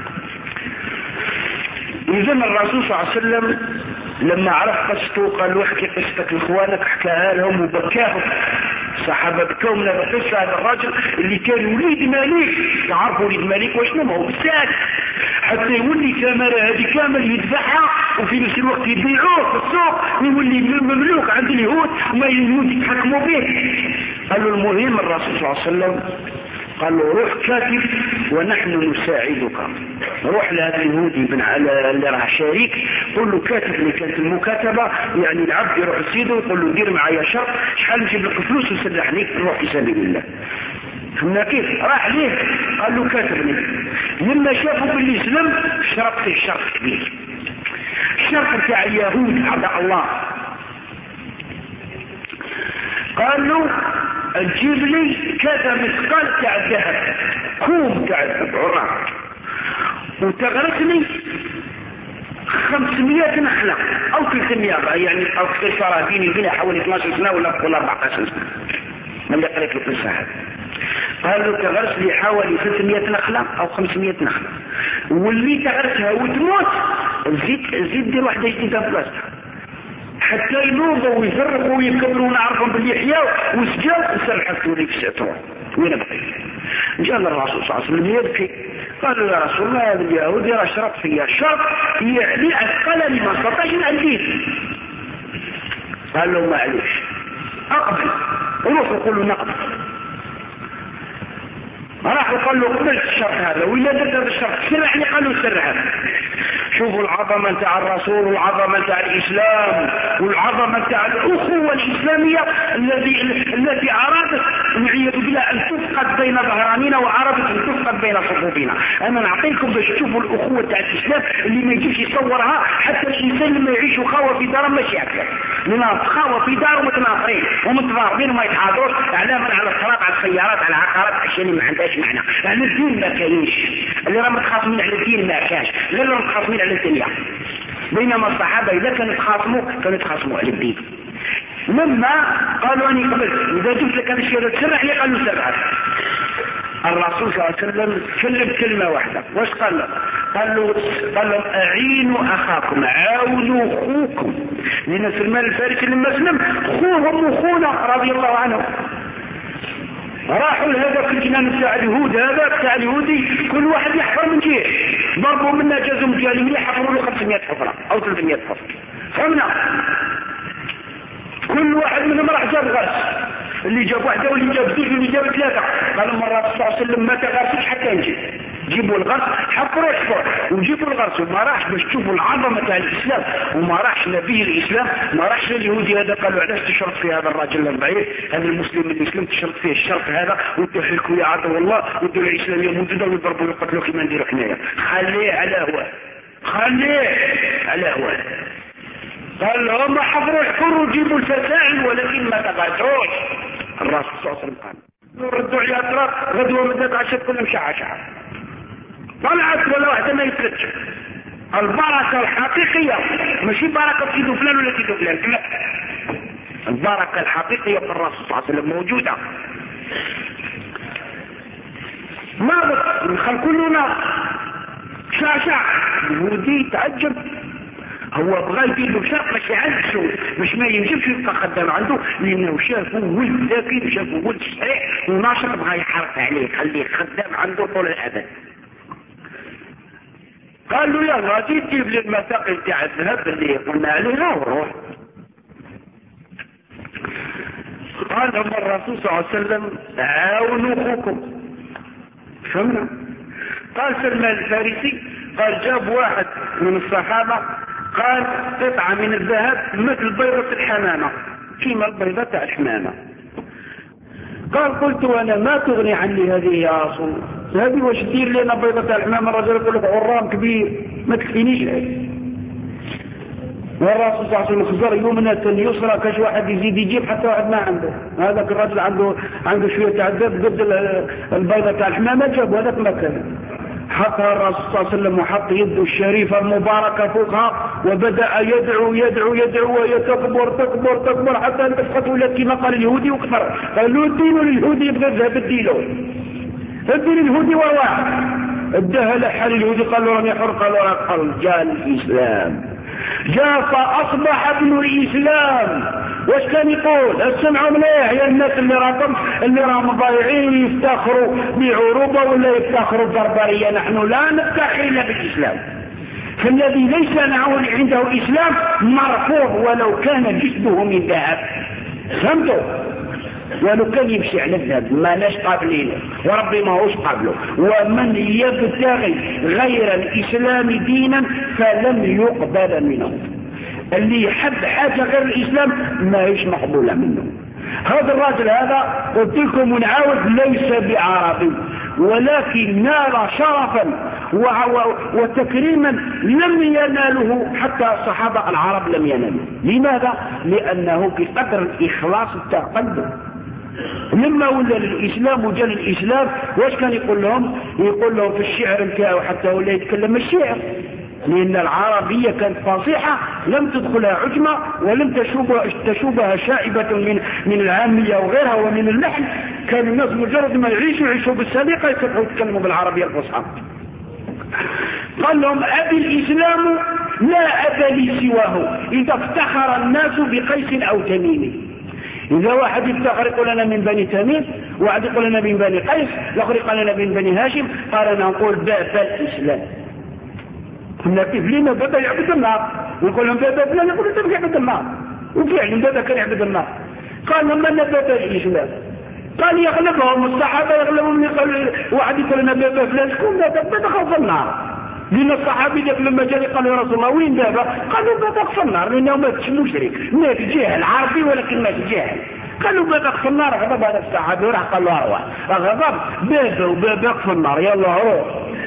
إذن الرسول صلى الله عليه وسلم لما عرف قصته قال له احكي قصتك لاخوانك، حكاها لهم وبكاهم. صحابة بكوا من القصة. هذا الرجل اللي كان وليد ملك، تعرفوا وليد ملك وشنو ما هو بالساد، حتى يولي ثمرة هذه كامل يذبحها وفي نفس الوقت يبيعوه في السوق ويولي مملوك عند اليهود وما اليهود يتحكموا به. قال له المهم الرسول صلى الله عليه وسلم قال له روح كاتب ونحن نساعدك. روح لهذا اليهودي بن اللي راه شريك، قل له كاتب اللي كانت المكاتبة، يعني العبد يروح لسيده ويقول له دير معايا شرط شحال نجيب لك فلوس ونسلح ليك نروح في سبيل الله. فهمنا كيف؟ راح ليه قال له كاتبني. لما شافوا باللي سلم شرط فيه شرط كبير، الشرط تاع اليهود اعداء الله. قال له تجيب لي كذا مثقال تاع الذهب، كوم تاع العراق، وتغرس لي 500 نخلة او 300 يعني او اختصارها بيني وبينها حوالي 12 سنة ولا 14 سنة من اللي قريت له في الساحة. قال له تغرس لي حوالي 300 نخلة او 500 نخلة، واللي تغرسها وتموت زيد دير واحدة جديدة بلاصتها حتى ينوضوا ويفرقوا ويكبروا ونعرفهم باللي حياوا وسجاو وسرحتوا لي في تروح وين بقيت. جاء الرسول صلى الله عليه وسلم يبكي، قال له يا رسول الله هذا اليهود يرى شرط فيها شرط يعني أثقل لما استطاعش نأديه. قال له معليش أقبل وروح وقول له نقبل. راح وقال له قبلت الشرط هذا ولا درت هذا الشرط سرعني. قال له سرعني. شوفوا العظمة تاع الرسول والعظمة تاع الإسلام والعظمة تاع الأخوة الإسلامية التي أرادت والعياذ بالله أن تفقد بين ظهرانينا وأرادت أن تفقد بين صفوفنا. أنا نعطيكم باش تشوفوا الأخوة تاع الإسلام اللي ما يجيش يصورها حتى الإنسان لما يعيش خاوة في داره ماشي هكذا، لما خاوة في داره متناصرين ومتضاربين وما يتحاضروش علامة على الصراط على السيارات على العقارات أشياء اللي ما عندهاش معنى. يعني الدين ما كاينش، اللي راه متخاصمين على الدين ما كاش، غير اللي متخاصمين على الدنيا. بينما الصحابة إذا كانوا يتخاصموا على الدين. لما قالوا أني قبلت إذا جبت لك هذا الشيء تسرح لي، قالوا سرحت. الرسول صلى الله عليه وسلم كلم كلمة واحدة. واش قال له؟ قال له أعينوا أخاكم، عاونوا أخوكم، لأن سلمان الفارسي لما سلم أخوهم وأخونا رضي الله عنه. راحوا لهذاك الجنان بتاع اليهود، هذا بتاع اليهودي كل واحد يحفر من جهه، ضربوا منا جازهم ديالهم اللي حفروا له 500 حفره او 300 حفره. فهمنا؟ كل واحد منهم راح جاب غرس، اللي جاب واحده واللي جاب زوج واللي جاب ثلاثه. قال المرة صلى الله عليه وسلم ما تغرسوش حتى نجي، جيبوا الغرس حفروا الحفر وجيبوا الغرس. وما راحش باش تشوفوا العظمه تاع الاسلام، وما راحش نبي الاسلام، ما راحش اليهودي هذا قالوا علاش تشرط في هذا الراجل الضعيف، هذا المسلم الاسلام تشرط فيه الشرط هذا وتحركوا يا عدو الله والدول الاسلاميه موجوده ويضربوا ويقتلوا كما نديروا حنايا. خليه على هواه، خليه على هواه. قال هم حفروا الحفر وجيبوا الفسائل ولكن ما تغرسوش. الرسول صلى الله عليه وسلم قال ردوا على الاطراف غدوه مدات عشان كلهم شعشعه طلعت ولا واحده ما يفلتش. البركه الحقيقيه ماشي بركه في فلان ولا في فلان، لا، البركه الحقيقيه في الرسول صلى الله عليه وسلم موجوده. مرض نخل كلنا شعشع. يهودي تعجب، هو بغى يدير له شرط ماشي عنده، مش ما ينجمش يبقى خدام عنده، لانه شافه ولد ذكي وشافه ولد صحيح وناشط، بغى يحرق عليه يخليه خدام عنده طول الابد. قال له يلا تجيب لي المساقي تاع الذهب اللي قلنا عليها وروح. قال لهم الرسول صلى الله عليه وسلم عاونوا اخوكم. فهمنا؟ قال سلمان الفارسي قال جاب واحد من الصحابه قال قطعه من الذهب مثل بيضه الحمامه، كيما البيضه تاع الحمامه. قال قلت وانا ما تغني عني هذه يا رسول الله، هذه واش دير لنا بيضه تاع الحمامه؟ الرجل يقول لك غرام كبير ما تكفينيش هذه. والرسول صلى الله عليه وسلم خزر يومنا يسرى كاش واحد يزيد يجيب حتى واحد ما عنده. هذاك الرجل عنده شويه تاع الذهب قد البيضه تاع الحمامه جاب هذاك ما كان. حطها الرسول صلى الله عليه وسلم وحط يده الشريفه المباركه فوقها وبدا يدعو يدعو يدعو ويتكبر تكبر تكبر حتى انتفقت ولات كما قال اليهودي وكفر. قال له ادينوا لليهودي يبغى الذهب اديله، ادي لليهودي وواحد اداها لحال اليهودي قال له راني حر. قال له قال جاء الاسلام، جاء فاصبح ابن الاسلام. واش كان يقول؟ اسمعوا مليح يا الناس اللي راهم ضايعين يفتخروا بعروبه ولا يفتخروا بربريه. نحن لا نفتخر الا بالاسلام، فالذي ليس عنده اسلام مرفوض ولو كان جسده من ذهب. فهمتوا؟ ولو كان يمشي على الذهب ما ناش قابلينه وربي ما هوش قابله. ومن يبتغي غير الاسلام دينا فلن يقبل منه. اللي يحب حاجه غير الاسلام ما هيش مقبوله منه. هذا الراجل هذا قلت لكم ونعاود ليس بعربي، ولكن نال شرفا وتكريما لم يناله حتى الصحابه العرب لم ينالوا. لماذا؟ لانه بقدر الاخلاص تاع قلبه. لما ولا الاسلام وجا الاسلام واش كان يقول لهم؟ يقول لهم في الشعر نتاعو حتى ولا يتكلم الشعر، لان العربيه كانت فصيحه لم تدخلها عجمه ولم تشوبها شائبه من العاميه وغيرها ومن اللحن. كان الناس مجرد ما يعيشوا بالسليقه يتكلموا بالعربيه الفصحى. قال لهم ابي الاسلام لا ابا لي سواه اذا افتخر الناس بقيس او تميم. إذا واحد يفتخر يقول أنا من بني تميم، واحد يقول أنا من بني قيس، الآخر يقول أنا من بني هاشم، قال أنا نقول باب الإسلام. كنا كيف لنا بابا يعبد النار، نقول لهم بابا فلان يقول أنت يعبد النار، وفعلا بابا كان يعبد النار. قال لهم أنا بابا الإسلام. قال يغلبهم الصحابة يغلبهم، واحد يقول أنا بابا فلان شكون بابا خوف النار. لأن الصحابي لما جاء قال يا رسول الله وين بابا؟ قالوا بابا في النار لأنه مات مشرك، مات جاهل عربي ولكن مات جاهل. قالوا بابا في النار. غضب هذا الصحابي وراح قال له اروح غضب بابا وبابا في النار يلا روح.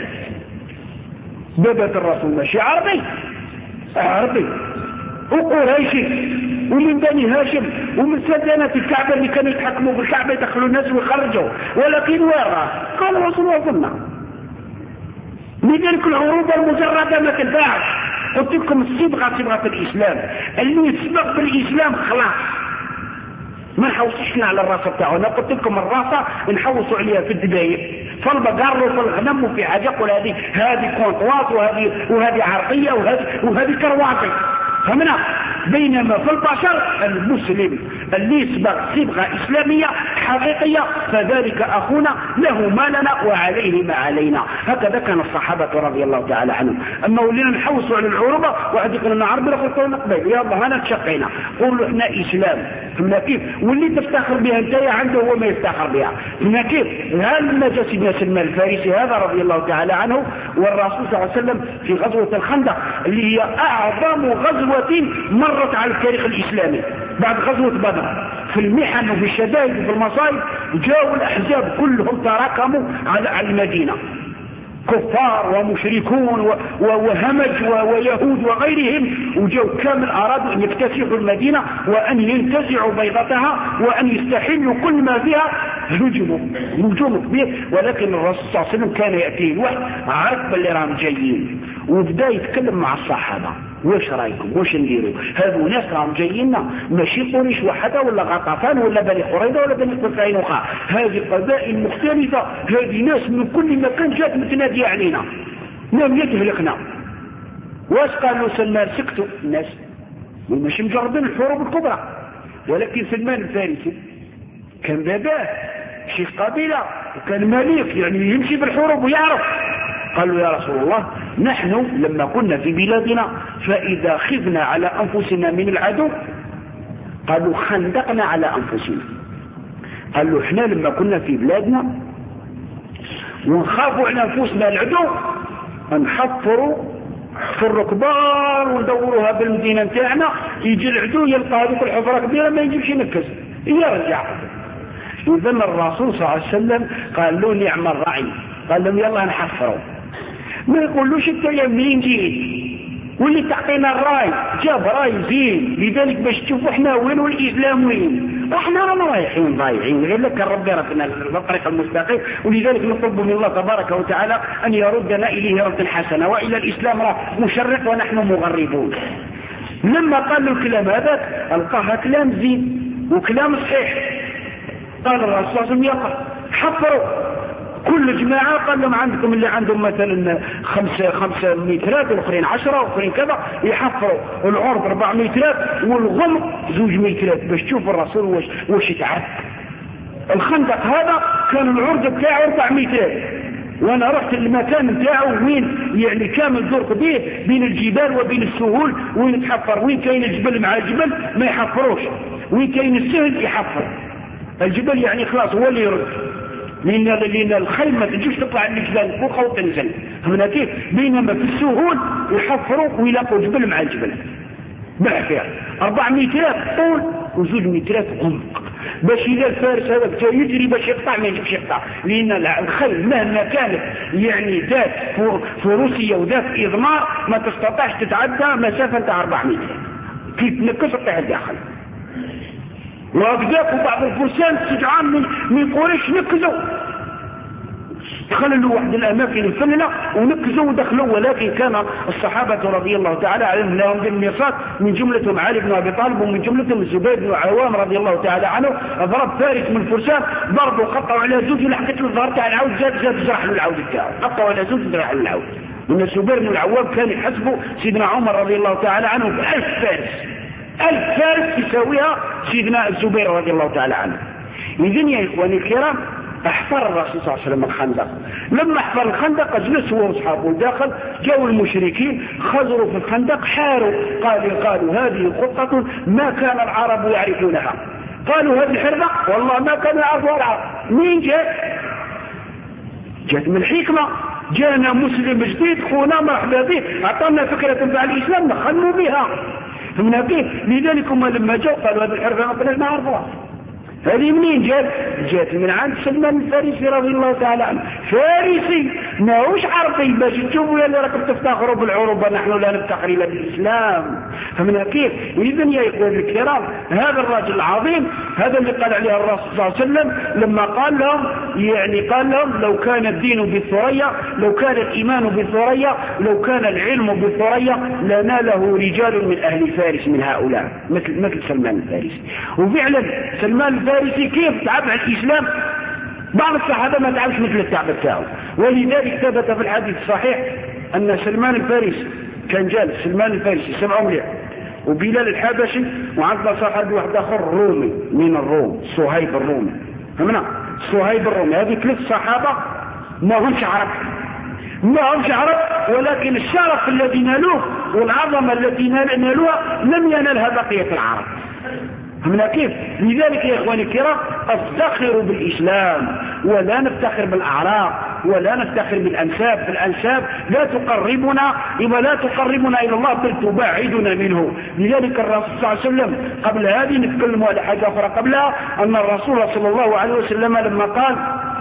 بابا الرسول ماشي عربي، عربي وقريشي ومن بني هاشم ومن سدانة الكعبة اللي كانوا يتحكموا بالكعبة يدخلوا الناس ويخرجوا، ولكن وين قال الرسول في النار. لذلك العروبة المجردة ما تنفعش. قلت لكم الصبغة صبغة الإسلام، اللي يسبق بالإسلام خلاص ما نحوسشنا على الراسة بتاعه. انا قلت لكم الراسة نحوسوا عليها في الدبايب في البقر وفي الغنم وفي حاجة، قول هذه كونطواس وهذه عرقية وهذه كرواتي. فهمنا؟ بينما في البشر المسلم اللي يصبغ صبغة إسلامية حقيقية فذلك أخونا له ما لنا وعليه ما علينا. هكذا كان الصحابة رضي الله تعالى عنهم. أما ولينا نحوصوا على العروبة واحد يقول لنا عربي لا قلنا قبيل يا الله أنا تشقينا قولوا إحنا إسلام. فهمنا كيف؟ واللي تفتخر بها أنت عنده هو ما يفتخر بها. فهمنا كيف؟ هل نجا سيدنا سلمان الفارسي هذا رضي الله تعالى عنه والرسول صلى الله عليه وسلم في غزوة الخندق اللي هي أعظم غزوة مرت على التاريخ الإسلامي بعد غزوة بدر، في المحن وفي الشدائد وفي المصائب جاءوا الأحزاب كلهم تراكموا على المدينة، كفار ومشركون وهمج ويهود وغيرهم، وجاءوا كامل أرادوا أن يكتسحوا المدينة وأن ينتزعوا بيضتها وأن يستحلوا كل ما فيها. هجوم كبير، ولكن الرسول صلى الله عليه وسلم كان يأتيه الوحي عارف اللي راهم جايين وبدأ يتكلم مع الصحابة واش رايكم واش نديروا هذو ناس راهم جاييننا ماشي قريش وحده ولا غطفان ولا بني قريظه ولا بني قينقاع، هذه قبائل مختلفه، هذه ناس من كل مكان جات متناديه علينا لم يتهلكنا. واش قالوا سلمان؟ سكتوا الناس ماشي مجربين الحروب الكبرى، ولكن سلمان الفارسي كان باباه شيخ قبيله وكان مليك يعني يمشي بالحروب ويعرف. قالوا يا رسول الله نحن لما كنا في بلادنا فإذا خفنا على أنفسنا من العدو قالوا خندقنا على أنفسنا. قالوا احنا لما كنا في بلادنا ونخافوا على أنفسنا العدو نحفروا حفر كبار وندوروها بالمدينة نتاعنا، يجي العدو يلقى هذيك الحفرة كبيرة ما يجيبش ينكز يرجع. إذا الرسول صلى الله عليه وسلم قال له نعم الرعي، قال لهم يلا نحفروا، ما يقولوش انت يا منين جيت واللي تعطينا الراي جاب راي زين، لذلك باش تشوفوا احنا وين والاسلام وين، احنا رانا رايحين ضايعين غير لك ربي ربنا الطريق المستقيم. ولذلك نطلب من الله تبارك وتعالى ان يردنا اليه ردا حسنا، والى الاسلام راه مشرق ونحن مغربون. لما قال له الكلام هذا القاها كلام زين وكلام صحيح، قال الرسول صلى الله عليه وسلم يقع حفروا كل جماعة، قال لهم عندكم اللي عندهم مثلا 5 مترات والاخرين 10 والاخرين كذا يحفروا العرض 4 مترات والغمق 2 مترات باش تشوف الرسول واش يتعرف. الخندق هذا كان العرض بتاعه 4 مترات، وانا رحت المكان بتاعه وين يعني كامل دور كبير بين الجبال وبين السهول، وين يتحفر وين كاين الجبل مع الجبل ما يحفروش، وين كاين السهل يحفر. الجبل يعني خلاص هو اللي يرد، لأن الخيل ما تجيش تطلع الجبال فوق أو تنزل، هنا كيف؟ بينما في السهول يحفروا ويلاقوا جبل مع الجبل بالحفير 4 مترات طول و2 مترات عمق، باش إذا الفارس هذا يجري باش يقطع ما يجيش يقطع، لأن الخيل مهما كانت يعني ذات فروسية وذات إضمار ما تستطيعش تتعدى مسافة 4 متر كيف تنكس تطيح الداخل. وأقداكوا بعض الفرسان سجعان من قريش نكزوا دخلوا واحد الأماكن الفلنة ونكزوا ودخلوا، ولكن كان الصحابة رضي الله تعالى عليهم لهم بالميصات، من جملتهم علي بن أبي طالب ومن جملتهم الزبير بن عوام رضي الله تعالى عنه، ضرب فارس من الفرسان ضربوا قطعوا على زوج ولحقت له الظهر تاع العود زاد جرح له العود بتاعه، قطعوا على زوج جرح له العود. من الزبير بن العوام كان يحسبوا سيدنا عمر رضي الله تعالى عنه ب1000 فارس، 1000 فارس يساويها سيدنا الزبير رضي الله تعالى عنه. إذن يا إخواني الكرام احفر الرسول صلى الله عليه وسلم الخندق، لما احفر الخندق اجلس هو واصحابه داخل، جاءوا المشركين خزروا في الخندق حاروا، قالوا هذه خطة ما كان العرب يعرفونها، قالوا هذه الحربة والله ما كانوا يعرفوها العرب. مين جات من الحكمة، جانا مسلم جديد خونا مرحبا به اعطانا فكرة بعد الاسلام نخلوا بها فمن كيف. لذلك هم لما جاءوا قالوا هذه الحربة ما كناش نعرفوها. هذه منين جات من عند سلمان الفارسي رضي الله تعالى عنه، فارسي ماهوش عربي باش تشوفوا يا اللي راكم تفتخروا بالعروبة، نحن لا نفتخر الا بالاسلام فمن كيف. واذا يا اخواني الكرام هذا الرجل العظيم هذا اللي قال عليه الرسول صلى الله عليه وسلم لما قال لهم لو كان الدين بالثريا، لو كان الايمان بالثريا، لو كان العلم بالثريا لناله رجال من اهل فارس من هؤلاء مثل سلمان الفارسي. وفعلا سلمان الفارسي كيف تعب على الإسلام بعض الصحابة ما تعبش مثل التعب بتاعه. ولذلك ثبت في الحديث الصحيح أن سلمان الفارسي كان جالس، سلمان الفارسي سمعوا مليح، وبلال الحبشي، وعندنا صحابي واحد اخر رومي من الروم، صهيب الرومي. فهمنا؟ صهيب الرومي. هذه 3 صحابة ما همش عرب، ولكن الشرف الذي نالوه والعظمة التي نالوها لم ينالها بقية العرب. فهمنا كيف؟ لذلك يا إخواني الكرام افتخروا بالإسلام ولا نفتخر بالأعراق ولا نفتخر بالأنساب. الأنساب لا تقربنا إلى الله بل تبعدنا منه. لذلك الرسول صلى الله عليه وسلم قبل هذه نتكلم على حاجة أخرى قبلها، أن الرسول صلى الله عليه وسلم لما قال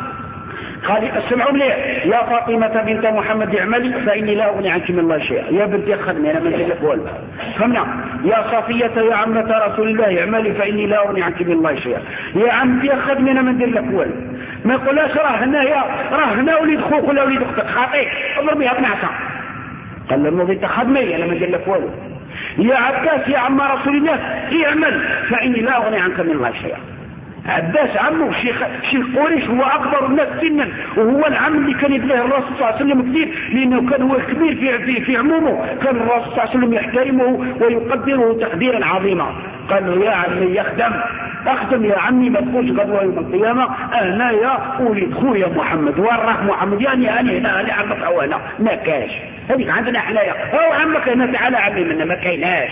اسمعوا مليح: يا فاطمة بنت محمد اعملي فإني لا أغني عنك من الله شيئا. يا بنتي خدمي أنا من لك والله. فهمنا؟ يا صفية يا عمة رسول الله اعملي فإني لا أغني عنك من الله شيئا. يا عمتي خدمي أنا من لك والله. ما يقولهاش راه هنا وليد خوك ولا وليد اختك خاطئ اضربيها بنعسة. قال له الماضي تخدمي أنا من لك والله. يا عباس يا عم رسول الله اعمل فإني لا أغني عنك من الله شيئا. عباس عمه شيخ قريش، هو أكبر الناس سنا، وهو العم اللي كان يبليه الرسول صلى الله عليه وسلم كثير، لأنه كان هو كبير في عمومه. كان الرسول صلى الله عليه وسلم يحترمه ويقدره تقديرا عظيما. قال له: يا عمي اخدم يا عمي، ما تقولش غدوة يوم القيامة أنا يا ولد خويا محمد وراه محمد، يعني أنا عمك أو أنا ما كاش. هذيك عندنا حنايا أو عمك هنا تعالى عمي منا ما كايناش.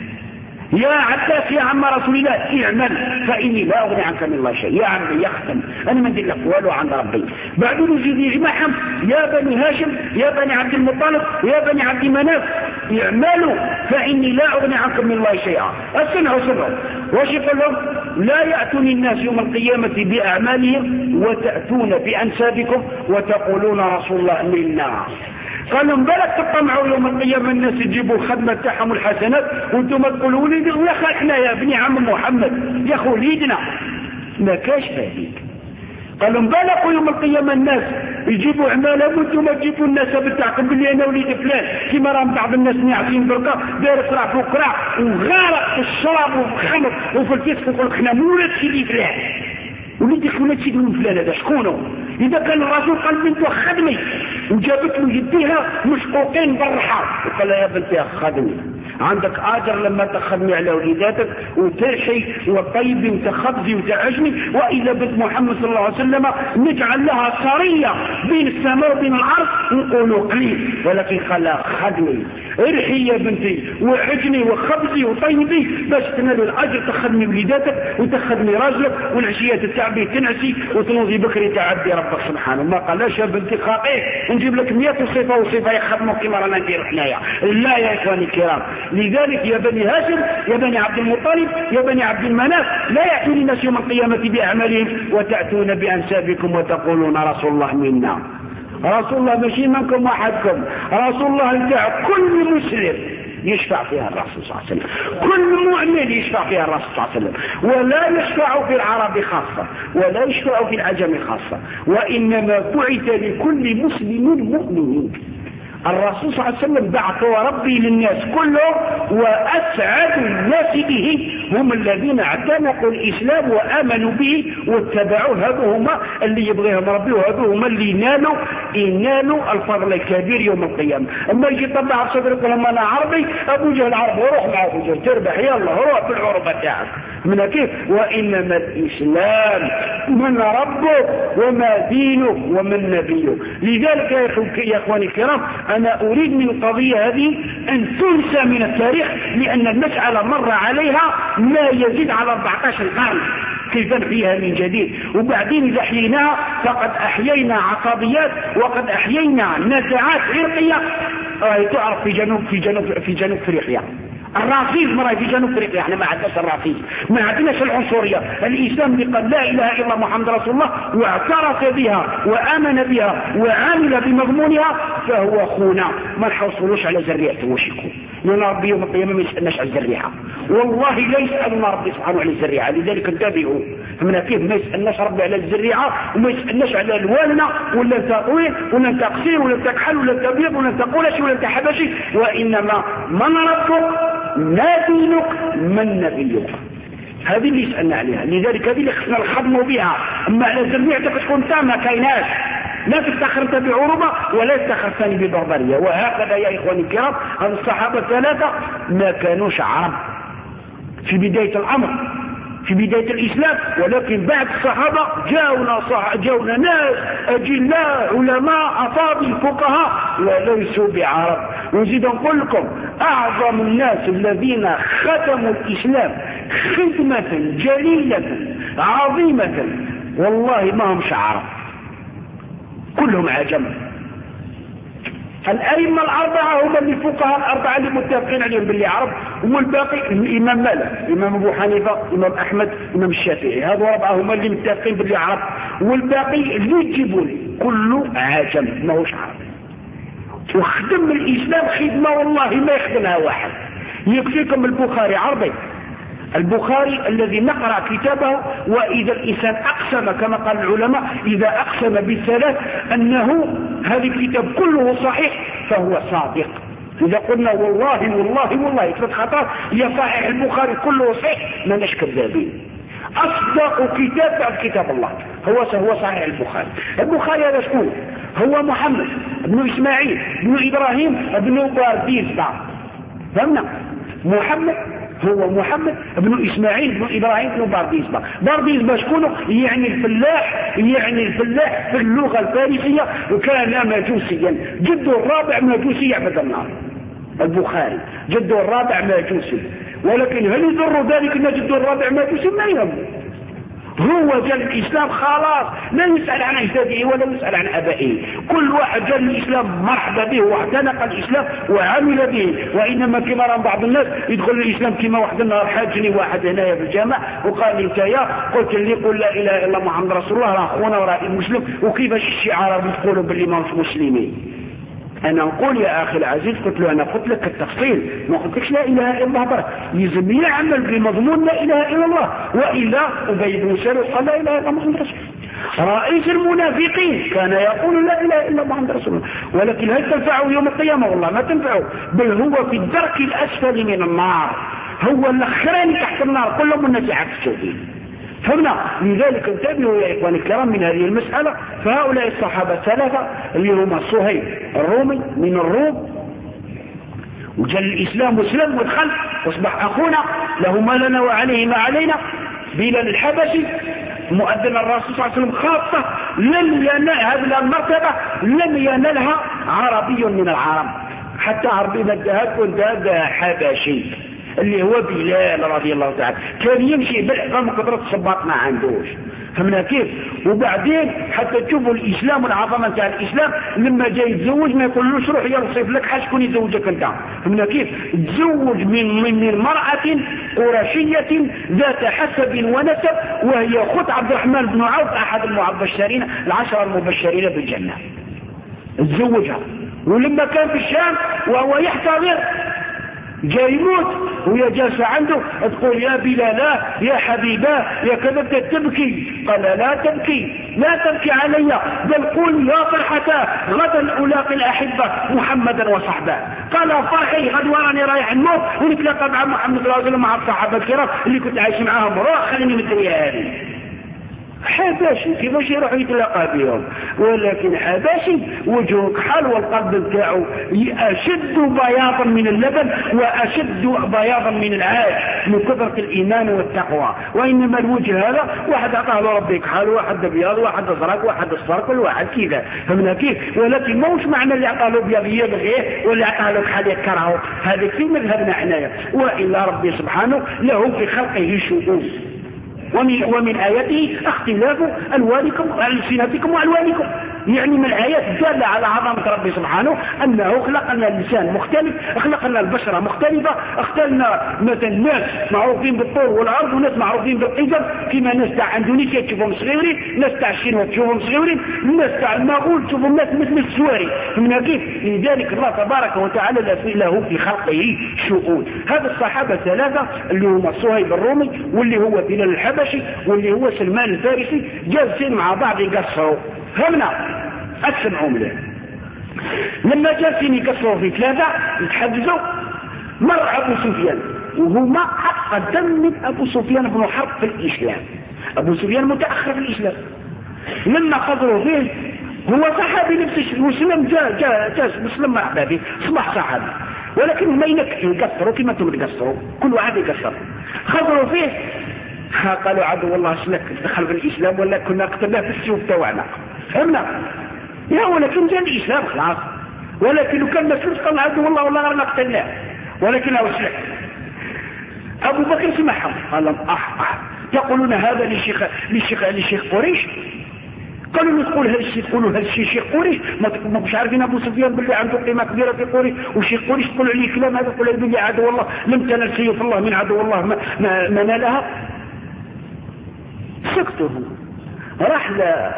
يا عباس يا عم رسول الله اعمل فإني لا أغني عنك من الله شيء. يا عمي يختم أنا ما ندير لك والو عند ربي. بعدين يجي يجمعهم: يا بني هاشم يا بني عبد المطلب يا بني عبد مناف اعملوا فإني لا أغني عنكم من الله شيئا. اسمعوا سرا. واش يقول لهم؟ لا يأتوني الناس يوم القيامة بأعمالهم وتأتون بأنسابكم وتقولون رسول الله منا. قال لهم: بلك تطمعوا يوم القيامة الناس يجيبوا الخدمة تاعهم الحسنات وانتم تقولوا لي يا اخي احنا يا ابني عم محمد يا اخو وليدنا ما كاش هذيك. قال لهم: بلقوا يوم القيامة الناس يجيبوا اعمالهم وانتم تجيبوا الناس بتاعكم باللي انا وليد فلان، كيما راهم بعض الناس ناعسين بركه داير صراع فوق كراع وغارق في الشراب وفي الخمر وفي الفسق ويقول لك احنا مولد سيدي فلان. وليدي ولاد سيدي فلان هذا شكونه؟ إذا كان الرسول قال بنته خدمي وجابت له يديها مشقوقين بالرحى وقال يا بنتي خدمي، عندك اجر لما تخدمي على وليداتك وترحي وطيبي وتخبزي وتعجني. واذا بنت محمد صلى الله عليه وسلم نجعل لها سريه بين السماء وبين الارض نقولوا قليل، ولكن خلا خدمي ارحي يا بنتي وعجني وخبزي وطيبي باش تنال الاجر، تخدمي وليداتك وتخدمي راجلك والعشيه تتعبي تنعسي وتنوضي بكري تعبي ربك سبحانه. ما قالش يا بنتي خاطئ نجيب لك 100 صفه يخدموا كما رانا نديروا حنايا. لا يا اخواني الكرام. لذلك يا بني هاشم يا بني عبد المطلب يا بني عبد المناف لا يأتون الناس يوم القيامة بأعمالهم وتأتون بأنسابكم وتقولون رسول الله منا. رسول الله ماشي منكم وحدكم، رسول الله تاع كل مسلم يشفع فيها الرسول صلى الله عليه وسلم، كل مؤمن يشفع فيها الرسول صلى الله عليه وسلم، ولا يشفع في العرب خاصة ولا يشفع في العجم خاصة، وإنما بعث لكل مسلم مؤمن. الرسول صلى الله عليه وسلم بعث ربي للناس كلهم، وأسعد الناس به هم الذين اعتنقوا الإسلام وآمنوا به واتبعوه. هذو هما اللي يبغيهم ربي وهذو هما اللي ينالوا الفضل الكبير يوم القيامة. أما يجي طبع صدرك لما أنا عربي أبو جهل عربي وروح مع أبو جهل تربح يلا روح بالعربة تاعك من كيف. وإنما الإسلام من ربه وما دينه ومن نبيه. لذلك يا إخواني الكرام أنا أريد من القضية هذه أن تنسى من التاريخ، لأن المسألة مر عليها ما يزيد على 14 قرن كيف فيها من جديد. وبعدين إذا أحييناها فقد أحيينا عصبيات وقد أحيينا نزاعات عرقية تعرف في جنوب أفريقيا. الرافيز مرة في جنوب أفريقيا، احنا ما عندناش الرافيز، ما عندناش العنصرية. الإسلام اللي قال لا إله إلا محمد رسول الله واعترف بها وآمن بها وعمل بمضمونها فهو أخونا، ما نحصلوش على زريعته وش يكون، لأن ربي يوم القيامة ما يسألناش على الزريعة، والله لا يسألنا ربي سبحانه على الزريعة. لذلك انتبهوا من كيف ما يسألناش ربي على الزريعة وما يسألناش على الوالنا ولا انت طويل ولا انت قصير ولا انت كحل ولا انت ابيض ولا انت قولشي ولا انت حبشي، وإنما من ربك ما دينك من نبيك. هذه اللي يسألنا عليها. لذلك هذه اللي خصنا نخدموا بها. أما على زريعتك تكون تامة كايناش لا تفتخر انت بعروبة ولا يفتخر الثاني ببربرية. وهكذا يا إخواني الكرام هذا الصحابة الثلاثة ما كانوش عرب في بداية الأمر في بداية الإسلام، ولكن بعد الصحابة جاءونا ناس أجلاء علماء أفاضل فقهاء وليسوا بعرب. ونزيد نقول لكم أعظم الناس الذين خدموا الإسلام خدمة جليلة عظيمة والله ما هم عرب، كلهم عجم. الأئمة الأربعة هم اللي فقهاء الأربعة اللي متفقين عليهم باللي عرب، والباقي الإمام مالك، الإمام أبو حنيفة، الإمام أحمد، الإمام الشافعي، هذا أربعة هم اللي متفقين باللي عرب، والباقي اللي يجيبون كله عجم ما هوش عرب. وخدم الإسلام خدمة والله ما يخدمها واحد. يكفيكم البخاري عربي، البخاري الذي نقرأ كتابه وإذا الإنسان أقسم كما قال العلماء إذا أقسم بالثلاث أنه هذا الكتاب كله صحيح فهو صادق. إذا قلنا والله والله والله ثلاث خطأ يا صحيح البخاري كله صحيح ما نش كذابين. أصدق كتاب بعد كتاب الله هو صحيح البخاري. البخاري هذا شكون؟ هو محمد بن إسماعيل بن إبراهيم بن بارديزبة. فهمنا؟ هو محمد بن إسماعيل بن إبراهيم بن بارديزبة. بارديزبة شكونه؟ يعني الفلاح في اللغة الفارسية، وكان مجوسيا جده الرابع مجوسي يعبد النار. البخاري جده الرابع مجوسي، ولكن هل يضر ذلك ان جده الرابع مجوسي؟ ما يهم، هو جاء الإسلام خلاص لا يسأل عن أجداده ولا يسأل عن أبائه. كل واحد جاء الإسلام مرحبا به واعتنق الإسلام وعمل به. وإنما كما رأى بعض الناس يدخل الإسلام كما واحد النهار حاجني واحد هنايا في الجامع وقال لي انت يا قلت لي قل لا إله إلا الله محمد رسول الله راه أخونا وراه مسلم، وكيفاش الشعار بتقولوا باللي ما مش مسلمين؟ أنا أقول يا أخي العزيز قلت له أنا قلت لك التفصيل، ما قلتلكش لا إله إلا الله برك، يلزم يعمل بمضمون لا إله إلا الله، وإلا أبي بن سلول قال لا إله إلا محمد رسول الله. رئيس المنافقين كان يقول لا إله إلا محمد رسول الله، ولكن هل تنفعه يوم القيامة؟ والله ما تنفعه، بل هو في الدرك الأسفل من النار، هو الأخراني تحت النار كلهم الناس عكسوا فيه. فهمنا؟ لذلك انتبهوا يا إخواني الكرام من هذه المسألة. فهؤلاء الصحابة الثلاثة اللي هم صهيب الرومي من الروم وجل الإسلام مسلم ودخل واصبح أخونا له ما لنا وعليه ما علينا. بلال الحبشي مؤذن الرسول صلى الله عليه وسلم خاصة لم ينال هذه المرتبة لم ينالها عربي من العرب، حتى عربي مدهات وانتهى حبشي اللي هو بلال رضي الله تعالى كان يمشي بالحفام كثرة الصباط ما عندوش. فهمنا كيف؟ وبعدين حتى تشوفوا الإسلام والعظمة نتاع الإسلام لما جاي يتزوج ما يقولوش روح يرصيف لك حاج شكون يتزوجك انت. فهمنا كيف؟ تزوج من مرأة قرشية ذات حسب ونسب وهي أخت عبد الرحمن بن عوف أحد المبشرين العشرة المبشرين بالجنة. تزوجها ولما كان في الشام وهو يحتضر جاي يموت وهي جالسة عنده تقول يا بلال يا حبيباه يا كذا تبكي. قال لا تبكي علي، بل قل يا فرحتاه غدا ألاقي الأحبة محمدا وصحبه. قال فرحي غد وراني رايح النوم ونتلاقى مع محمد صلى الله عليه وسلم مع الصحابة الكرام اللي كنت عايش معاهم، روح خليني مثل هذه. حباشي كيفاش يروح يتلاقى بهم؟ ولكن حباشي وجهه كحل والقلب بتاعه أشد بياضا من اللبن وأشد بياضا من العاد من كثرة الإيمان والتقوى. وإنما الوجه هذا واحد أعطاه له ربي كحل، واحد أبيض، واحد أزرق، واحد أصفر، كل واحد كذا. فمن كيف؟ ولكن موش معنى اللي أعطاه له أبيض يبغيه واللي أعطاه له كحل يكرهه، هذا في مذهبنا عناية. وإلا ربي سبحانه له في خلقه شؤون، ومن آياته اختلاف ألوانكم ألسنتكم وألوانكم، يعني من الآيات الدالة على عظمة ربي سبحانه أنه خلقنا اللسان مختلف، خلقنا البشرة مختلفة، اختلنا مثلا ناس معروفين بالطول والعرض وناس معروفين بالقدم، كما ناس تاع اندونيسيا تشوفهم صغيرين، ناس تاع الصين تشوفهم صغيرين، ناس تاع المغول تشوفهم ناس مثل السواري. من كيف؟ لذلك الله تبارك وتعالى له في خلقه شؤون. هذا الصحابة ثلاثة اللي هم صهيب الرومي واللي هو بلال الحبشي واللي هو سلمان الفارسي جالسين مع بعض يقصروا. فهمنا؟ أسمعوا مليح. لما جالسين يقصروا في ثلاثة يتحدثوا مر أبو سفيان وهما أقدم من أبو سفيان بن حرب في الإسلام. أبو سفيان متأخر في الإسلام. لما خضروا فيه هو صحابي نفس المسلم جاء مسلم مع أحبابه أصبح صحابي، ولكن ما يقصروا كما انتم تقصروا، كل واحد يقصر. خبروا فيه قالوا عدو الله شلك دخل في الإسلام ولا كنا قتلناه في السيوف تاعنا، فهمنا يا ولكن جاء الإسلام خلاص، ولكن لو كان مسلم قال عدو الله والله غير قتلناه، ولكن هو شلك. أبو بكر سمعهم قال لهم يقولون هذا لشيخ قريش. قالوا له تقولوا هذا الشيء شيخ قريش، ما مش عارفين ابو سفيان باللي عنده قيمه كبيره في قريش، وشيخ قريش تقولوا عليه كلام هذا، تقول باللي عدو الله لم تنل سيف الله من عدو الله ما نالها. سكتوا. راح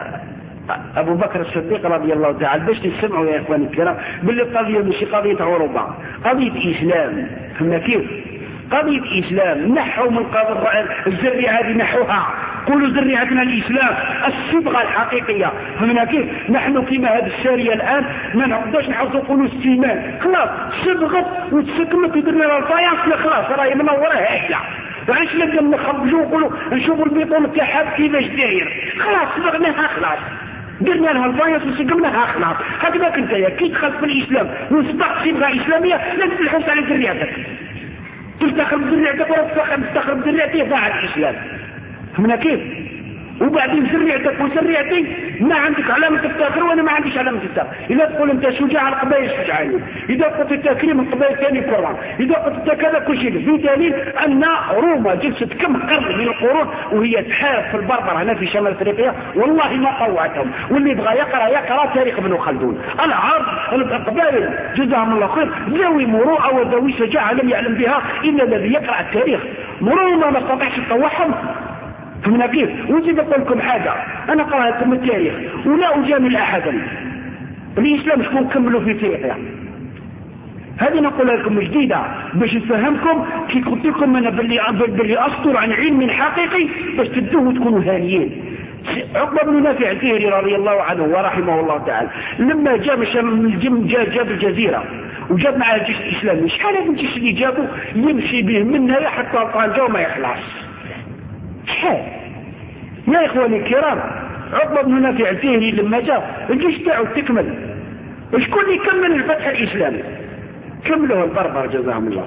ابو بكر الصديق رضي الله تعالى باش تسمعوا يا اخواني الكرام باللي القضيه مش قضيه اوروبا، قضيه اسلام. فهمنا كيف؟ قضية إسلام. نحوا من قضاء الزريعة هذه، نحوها، قولوا زريعتنا الإسلام الصبغة الحقيقية. فمنا كيف؟ نحن كما هذه السارية الآن ما نقدرش نحوصوا قولوا السيمان، خلاص صبغت وتسكمت ودرنا الفايانس، خلاص راهي منورة هائلة. علاش لازم نخرجوا ونقولوا نشوفوا البيطون تاعها كيفاش داير، خلاص صبغناها، خلاص درنا لها الفايانس وسقمناها، خلاص. هكذا كنت كي تدخل في الإسلام وصبغت صبغة إسلامية لازم تلحق على زريعتك، تستخرج ذريعتك ولا تستخرج ذريعتي ضاع الإسلام. فهمنا كيف؟ وبعدين ذريعتك وذريعتي ما عندك علامة التاخير وانا ما عنديش علامة التاخير. إذا تقول انت شجاع القبائل شجعاني، إذا قلت التكريم القبائل الثاني كرام، إذا قلت كذا كل شيء. في دليل أن روما جلست كم قرن من القرون وهي تحارب في البربر هنا في شمال أفريقيا، والله ما طوعتهم. واللي يبغى يقرأ تاريخ ابن خلدون. العرب القبائل جزاهم الله خير ذوي مروءة وذوي شجاعة لم يعلم بها إلا الذي يقرأ التاريخ. روما ما استطاعش تطوعهم. فهمنا كيف؟ وجد أقول لكم حاجة، أنا قرأت لكم التاريخ ولا أجامل أحدا. الإسلام شكون كملوا في افريقيا؟ هذه نقول لكم جديدة باش نفهمكم كي قلت لكم أنا باللي أسطر عن علم حقيقي باش تدوه وتكونوا هانيين. عقبة بن نافع الفهري رضي الله عنه ورحمه الله تعالى لما جاء من الجم جاب الجزيرة وجاب معه الجيش الإسلامي، شحال هذا الجيش اللي جابه يمشي به منها حتى طنجة وما يخلص. شحال يا إخواني الكرام؟ عقبة بن نافع الفهري لما جاء الجيش تاعه تكمل، شكون يكمل الفتح الإسلامي؟ كملوا البربر جزاهم الله.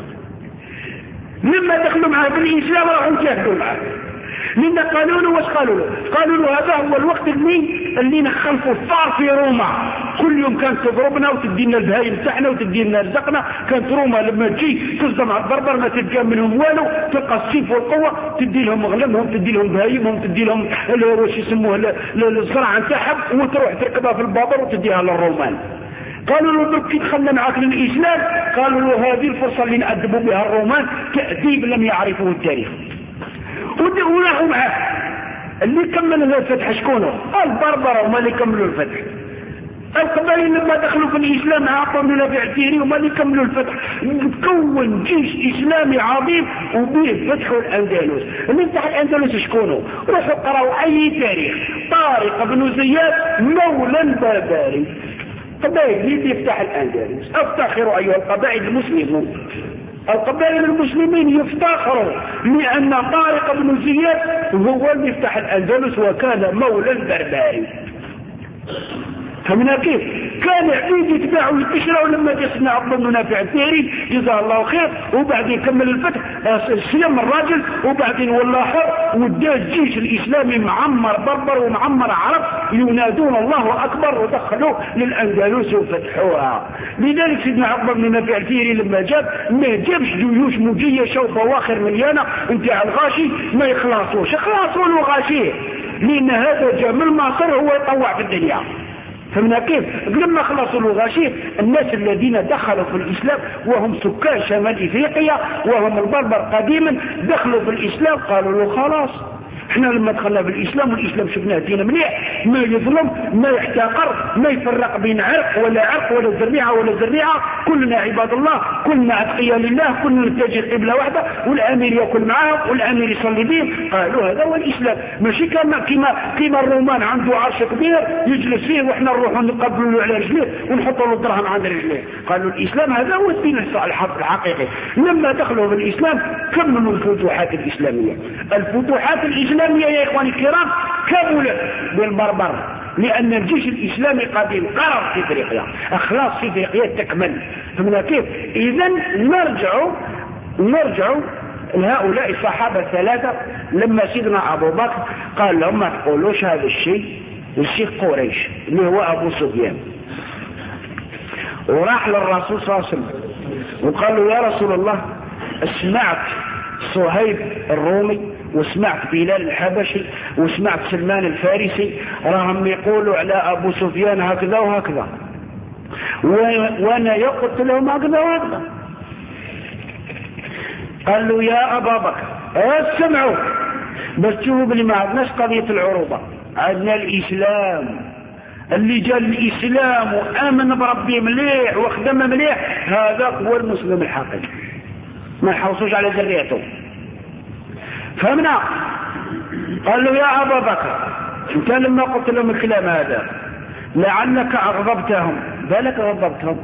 لما دخلوا معه بالإسلام راحوا جاهدوا معه، لأن قالوا له واش قالوا له؟ قالوا له هذا هو الوقت اللي نخلفوا الثار في روما، كل يوم كانت تضربنا وتدينا البهايم تاعنا وتدينا رزقنا. كانت روما لما تجي تصدم على البربر ما تلقى منهم والو، تلقى السيف والقوه، تدي لهم مغلمهم، تدي لهم بهايمهم، تدي لهم واش يسموه الزرع نتاعهم، وتروح تركبها في البابر وتديها للرومان. قالوا له درك كي دخلنا معاك للإسلام، قالوا له هذه الفرصة اللي نأدبوا بها الرومان، تأديب لم يعرفوه التاريخ. وراحوا معاه. اللي كمل الفتح شكونه؟ البربر وما اللي كملوا الفتح. القبائل لما دخلوا في الإسلام عقبوا من نافع الفهري وما اللي كملوا الفتح. تكون جيش إسلامي عظيم وبيه فتحوا الأندلس. نفتح الأندلس شكونه؟ روحوا قرأوا أي تاريخ. طارق بن زياد مولى البربري، قبائل اللي يفتح الأندلس. افتخروا أيها القبائل المسلمون، القبائل المسلمين يفتخروا لأن طارق بن زياد هو اللي يفتح الأندلس وكان مولى البربري. فمن كيف؟ كان عبيد يتباعوا ويتشروا لما جسنا عقبة بن نافع الفهري جزاه الله خير، وبعدين كمل الفتح سلم الراجل، وبعدين والله حر ودا الجيش الإسلامي معمر بربر ومعمر عرب ينادون الله أكبر ودخلوا للأندلس وفتحوها. لذلك سيدنا عقبة بن نافع الفهري لما ما جابش جيوش مجيشة وبواخر مليانة انتاع الغاشي ما يخلصوش، خلاصوا له غاشيه، لأن هذا جاء من مصر هو يطوع في الدنيا. فمن كيف؟ لما خلصوا الغاشي الناس الذين دخلوا في الإسلام وهم سكان شمال إفريقيا وهم البربر قديما دخلوا في الإسلام، قالوا له خلاص احنا لما دخلنا بالإسلام والإسلام شفناه دينا مليح، ما يظلم ما يحتقر ما يفرق بين عرق ولا ذريعة ولا ذريعة، كلنا عباد الله، كلنا أتقياء لله، كلنا نتجه قبلة واحدة، والأمير يأكل معاه والأمير يصلي به. قالوا هذا هو الإسلام، ماشي كما الرومان عنده عرش كبير يجلس فيه وإحنا نروح نقبلوا له على رجليه ونحطوا له الدرهم عند رجليه. قالوا الإسلام هذا هو الدين الحقيقي. لما دخلوا في الإسلام كملوا الفتوحات الإسلامية. الفتوحات الإسلامية يا إخواني الكرام كملت بالبربر، لأن الجيش الإسلامي قد انقرض في إفريقيا، أخلاص في إفريقيا تكمل. فهمنا كيف؟ إذن نرجع لهؤلاء الصحابة الثلاثة لما سيدنا أبو بكر قال لهم ما تقولوش هذا الشيء الشيخ قريش اللي هو أبو سفيان، وراح للرسول صلى الله عليه وسلم وقال له يا رسول الله سمعت صهيب الرومي وسمعت بلال الحبشي وسمعت سلمان الفارسي راهم يقولوا على أبو سفيان هكذا وهكذا، وأنا قلت لهم هكذا وهكذا. قال له يا أبا بكر اسمعوا بس تشوفوا بلي ما عندناش قضية العروبة، عندنا الإسلام اللي جاء الإسلام وآمن بربي مليح وخدم مليح، هذا هو المسلم الحقيقي، ما نحوصوش على ذريته. فهمنا؟ قال له يا أبا بكر انت لما قلت لهم الكلام هذا لعلك أغضبتهم، بالك غضبتهم؟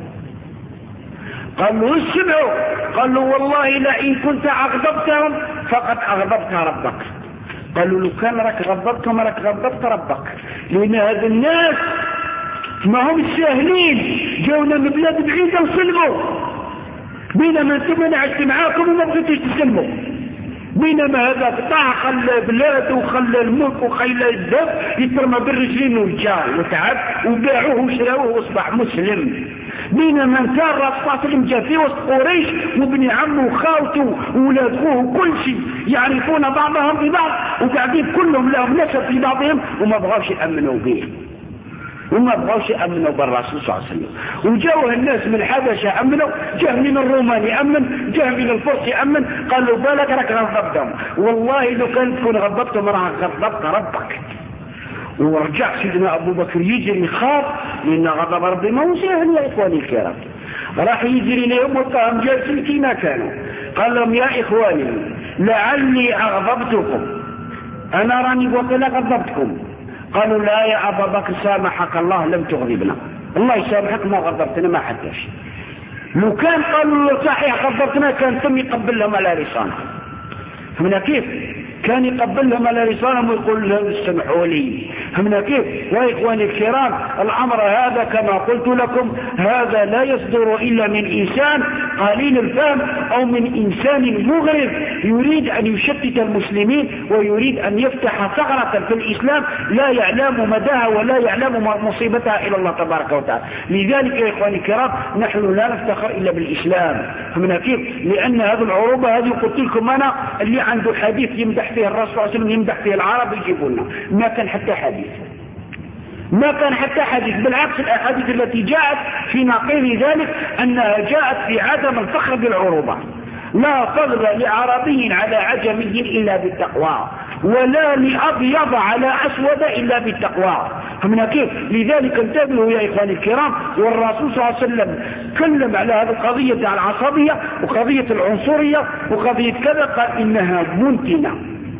قال له اسمعوا، قال له والله لئن كنت أغضبتهم فقد أغضبت ربك. قالوا لو كان راك غضبتهم راك غضبت ربك، لأن هذا الناس ما هم الساهلين جاونا من بلاد بعيدة وسلموا، بينما انتم انا عشت معاكم وما بغيتوش تسلموا، بينما هذا قطع خلى البلاد وخلى الملك وخلى الدب يترمى بالرجلين والجار وتعب وباعوه وشراوه واصبح مسلم، بينما كان رسول جاء في وسط قريش وابن عمه وخاوته وولاد اخوه كل شيء يعرفون بعضهم ببعض وقاعدين كلهم لهم نسب في بعضهم وما بغاوش يامنوا به وما بغاوش يامنوا بالرسول صلى الله عليه وسلم. وجاوه الناس من الحبشه امنوا، جاء من الرومان يامن، جاء من الفرس يامن، قالوا بالك راك غضبتهم، والله لو كان تكون غضبتهم راك غضبت ربك. ورجع سيدنا أبو بكر يجري خاف لأن غضب ربي ما هو سهل يا إخواني الكرام، راح يجري لهم وقام جالسين كما كانوا، قال لهم يا إخواني لعلي أغضبتكم، أنا راني قلت لا غضبتكم. قالوا لا يا أبا بكر سامحك الله لم تغضبنا، الله يسامحك ما غضبتنا ما حدش. لو كان قالوا له صحيح غضبتنا كان ثم يقبل لهم على لسانه. فمن كيف؟ كان يقبل لهم على لسانهم ويقول لهم استمعوا لي. فمن كيف؟ وإخواني الكرام الأمر هذا كما قلت لكم هذا لا يصدر إلا من إنسان قليل الفهم أو من إنسان مغرض يريد أن يشتت المسلمين ويريد أن يفتح ثغرة في الإسلام لا يعلم مداها ولا يعلم مصيبتها إلى الله تبارك وتعالى. لذلك يا إخواني الكرام نحن لا نفتخر إلا بالإسلام. فمن كيف؟ لأن هذه العروبة هذه قلت لكم أنا اللي عنده حديث يمدح فيه الرسول صلى الله عليه وسلم يمدح فيه العرب يجيبونا، ما كان حتى حديث، ما كان حتى حديث، بالعكس الأحاديث التي جاءت في نقيض ذلك أنها جاءت في عدم الفخر بالعروبة. لا فضل لعربي على عجمي إلا بالتقوى ولا لأبيض على أسود إلا بالتقوى. فمن كيف؟ لذلك انتبهوا يا إخواني الكرام، والرسول صلى الله عليه وسلم تكلم على هذه القضية العصبية وقضية العنصرية وقضية كذا، قال إنها منتنة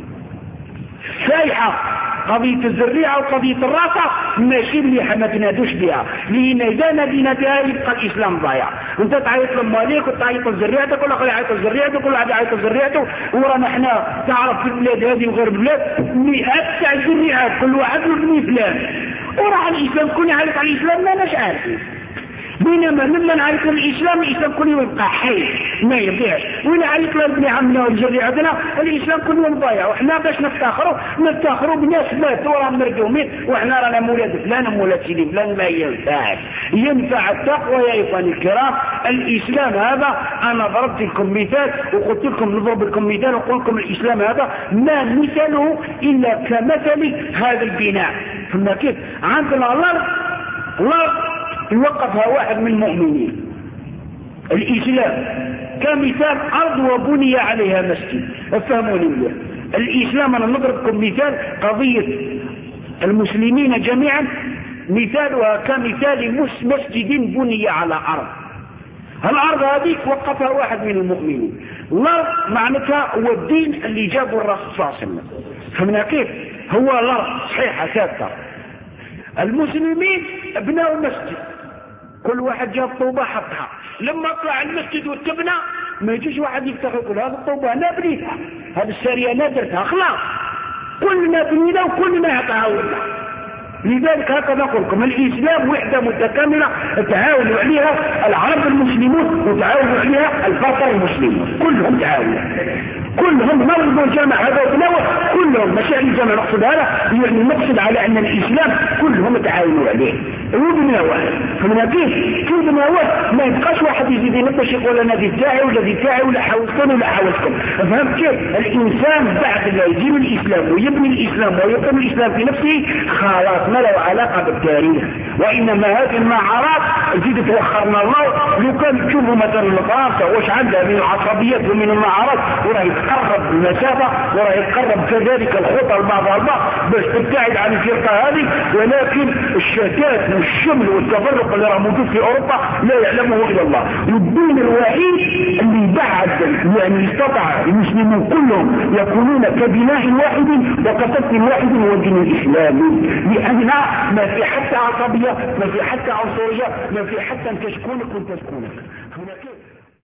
سايحة، قضية الزريعة وقضية الراسة ماشي مليحة ما تنادوش بها، لأن إذا نادينا بها يبقى الإسلام ضايع. أنت تعيط لمالك وتعيط لزريعتك ولا يعيط لزريعتك ولا يعيط لزريعته، ورانا احنا تعرف في البلاد هذه وغير البلاد مئات تاع الزريعات كل واحد يبني فلان، وراح الإسلام كل يعرف على الإسلام ما ناش عارفين. بينما لما نعرف الإسلام الإسلام كل يوم يبقى حي ما يضيعش، وإن عرف لابن عمنا والجريعتنا الإسلام كل يوم ضايع، وإحنا باش نفتخروا بناس ماتوا وراهم مرجومين وإحنا رانا مولاد فلان ومولاد سيدي فلان. ما ينفعش، ينفع التقوى يا إخواني الكرام. الإسلام هذا أنا ضربت لكم مثال وقلت لكم نضرب لكم مثال وقلت لكم الإسلام هذا ما مثله إلا كمثل هذا البناء. فما كيف؟ عندنا الأرض يوقفها واحد من المؤمنين، الإسلام كمثال أرض وبني عليها مسجد. افهموني مليح، الإسلام أنا نضربكم مثال قضية المسلمين جميعا مثالها كمثال مسجد بني على أرض. الأرض هذه وقفها واحد من المؤمنين. الأرض معناتها هو الدين اللي جابه الرسول صلى الله عليه وسلم. فمن كيف؟ هو الأرض صحيحة ثابتة، المسلمين بنوا المسجد، كل واحد جاب طوبة حطها، لما طلع المسجد والتبنى ما يجيش واحد يفتخر يقول هذا الطوبة انا بنيتها، هذه السارية انا درتها، خلاص كلنا بنينا وكلنا تعاوننا. لذلك هكذا نقول لكم الإسلام وحدة متكاملة تعاونوا عليها العرب المسلمون وتعاونوا عليها البطر المسلمون، كلهم تعاونوا، كلهم مرضوا الجامع هذا وتنوع، كلهم مشاعر الجامع نقصد هذا يعني نقصد على أن الإسلام كلهم تعاونوا عليه وبنا واحد. فمن كيف بنا واحد ما يبقاش واحد يزيد ينتشق ولا نادي تاعي ولا دي تاعي ولا حاولتني ولا حاولتكم. فهمت كيف؟ الإنسان بعد ما يجيب الإسلام ويبني الإسلام ويقيم الإسلام في نفسه خلاص ما له علاقة بالتاريخ، وإنما هذه المعارات تزيد توخرنا الله. لو كان تشوفوا مثلا فرنسا واش عندها من العصبيات ومن المعارات وراه يتقرب المسافة وراه يتقرب كذلك الخطى لبعضها البعض باش تبتعد عن الفرقة هذه، ولكن الشتات والشمل والتفرق اللي راه موجود في أوروبا لا يعلمه إلا الله. والدين الوحيد اللي بعد يعني استطاع المسلمون كلهم يكونون كبناء واحد وكتف واحد هو الدين الإسلامي، لأن ما في حتى عصبية، ما في حتى عنصرية، ما في حتى أن تشكونك وتسكونك.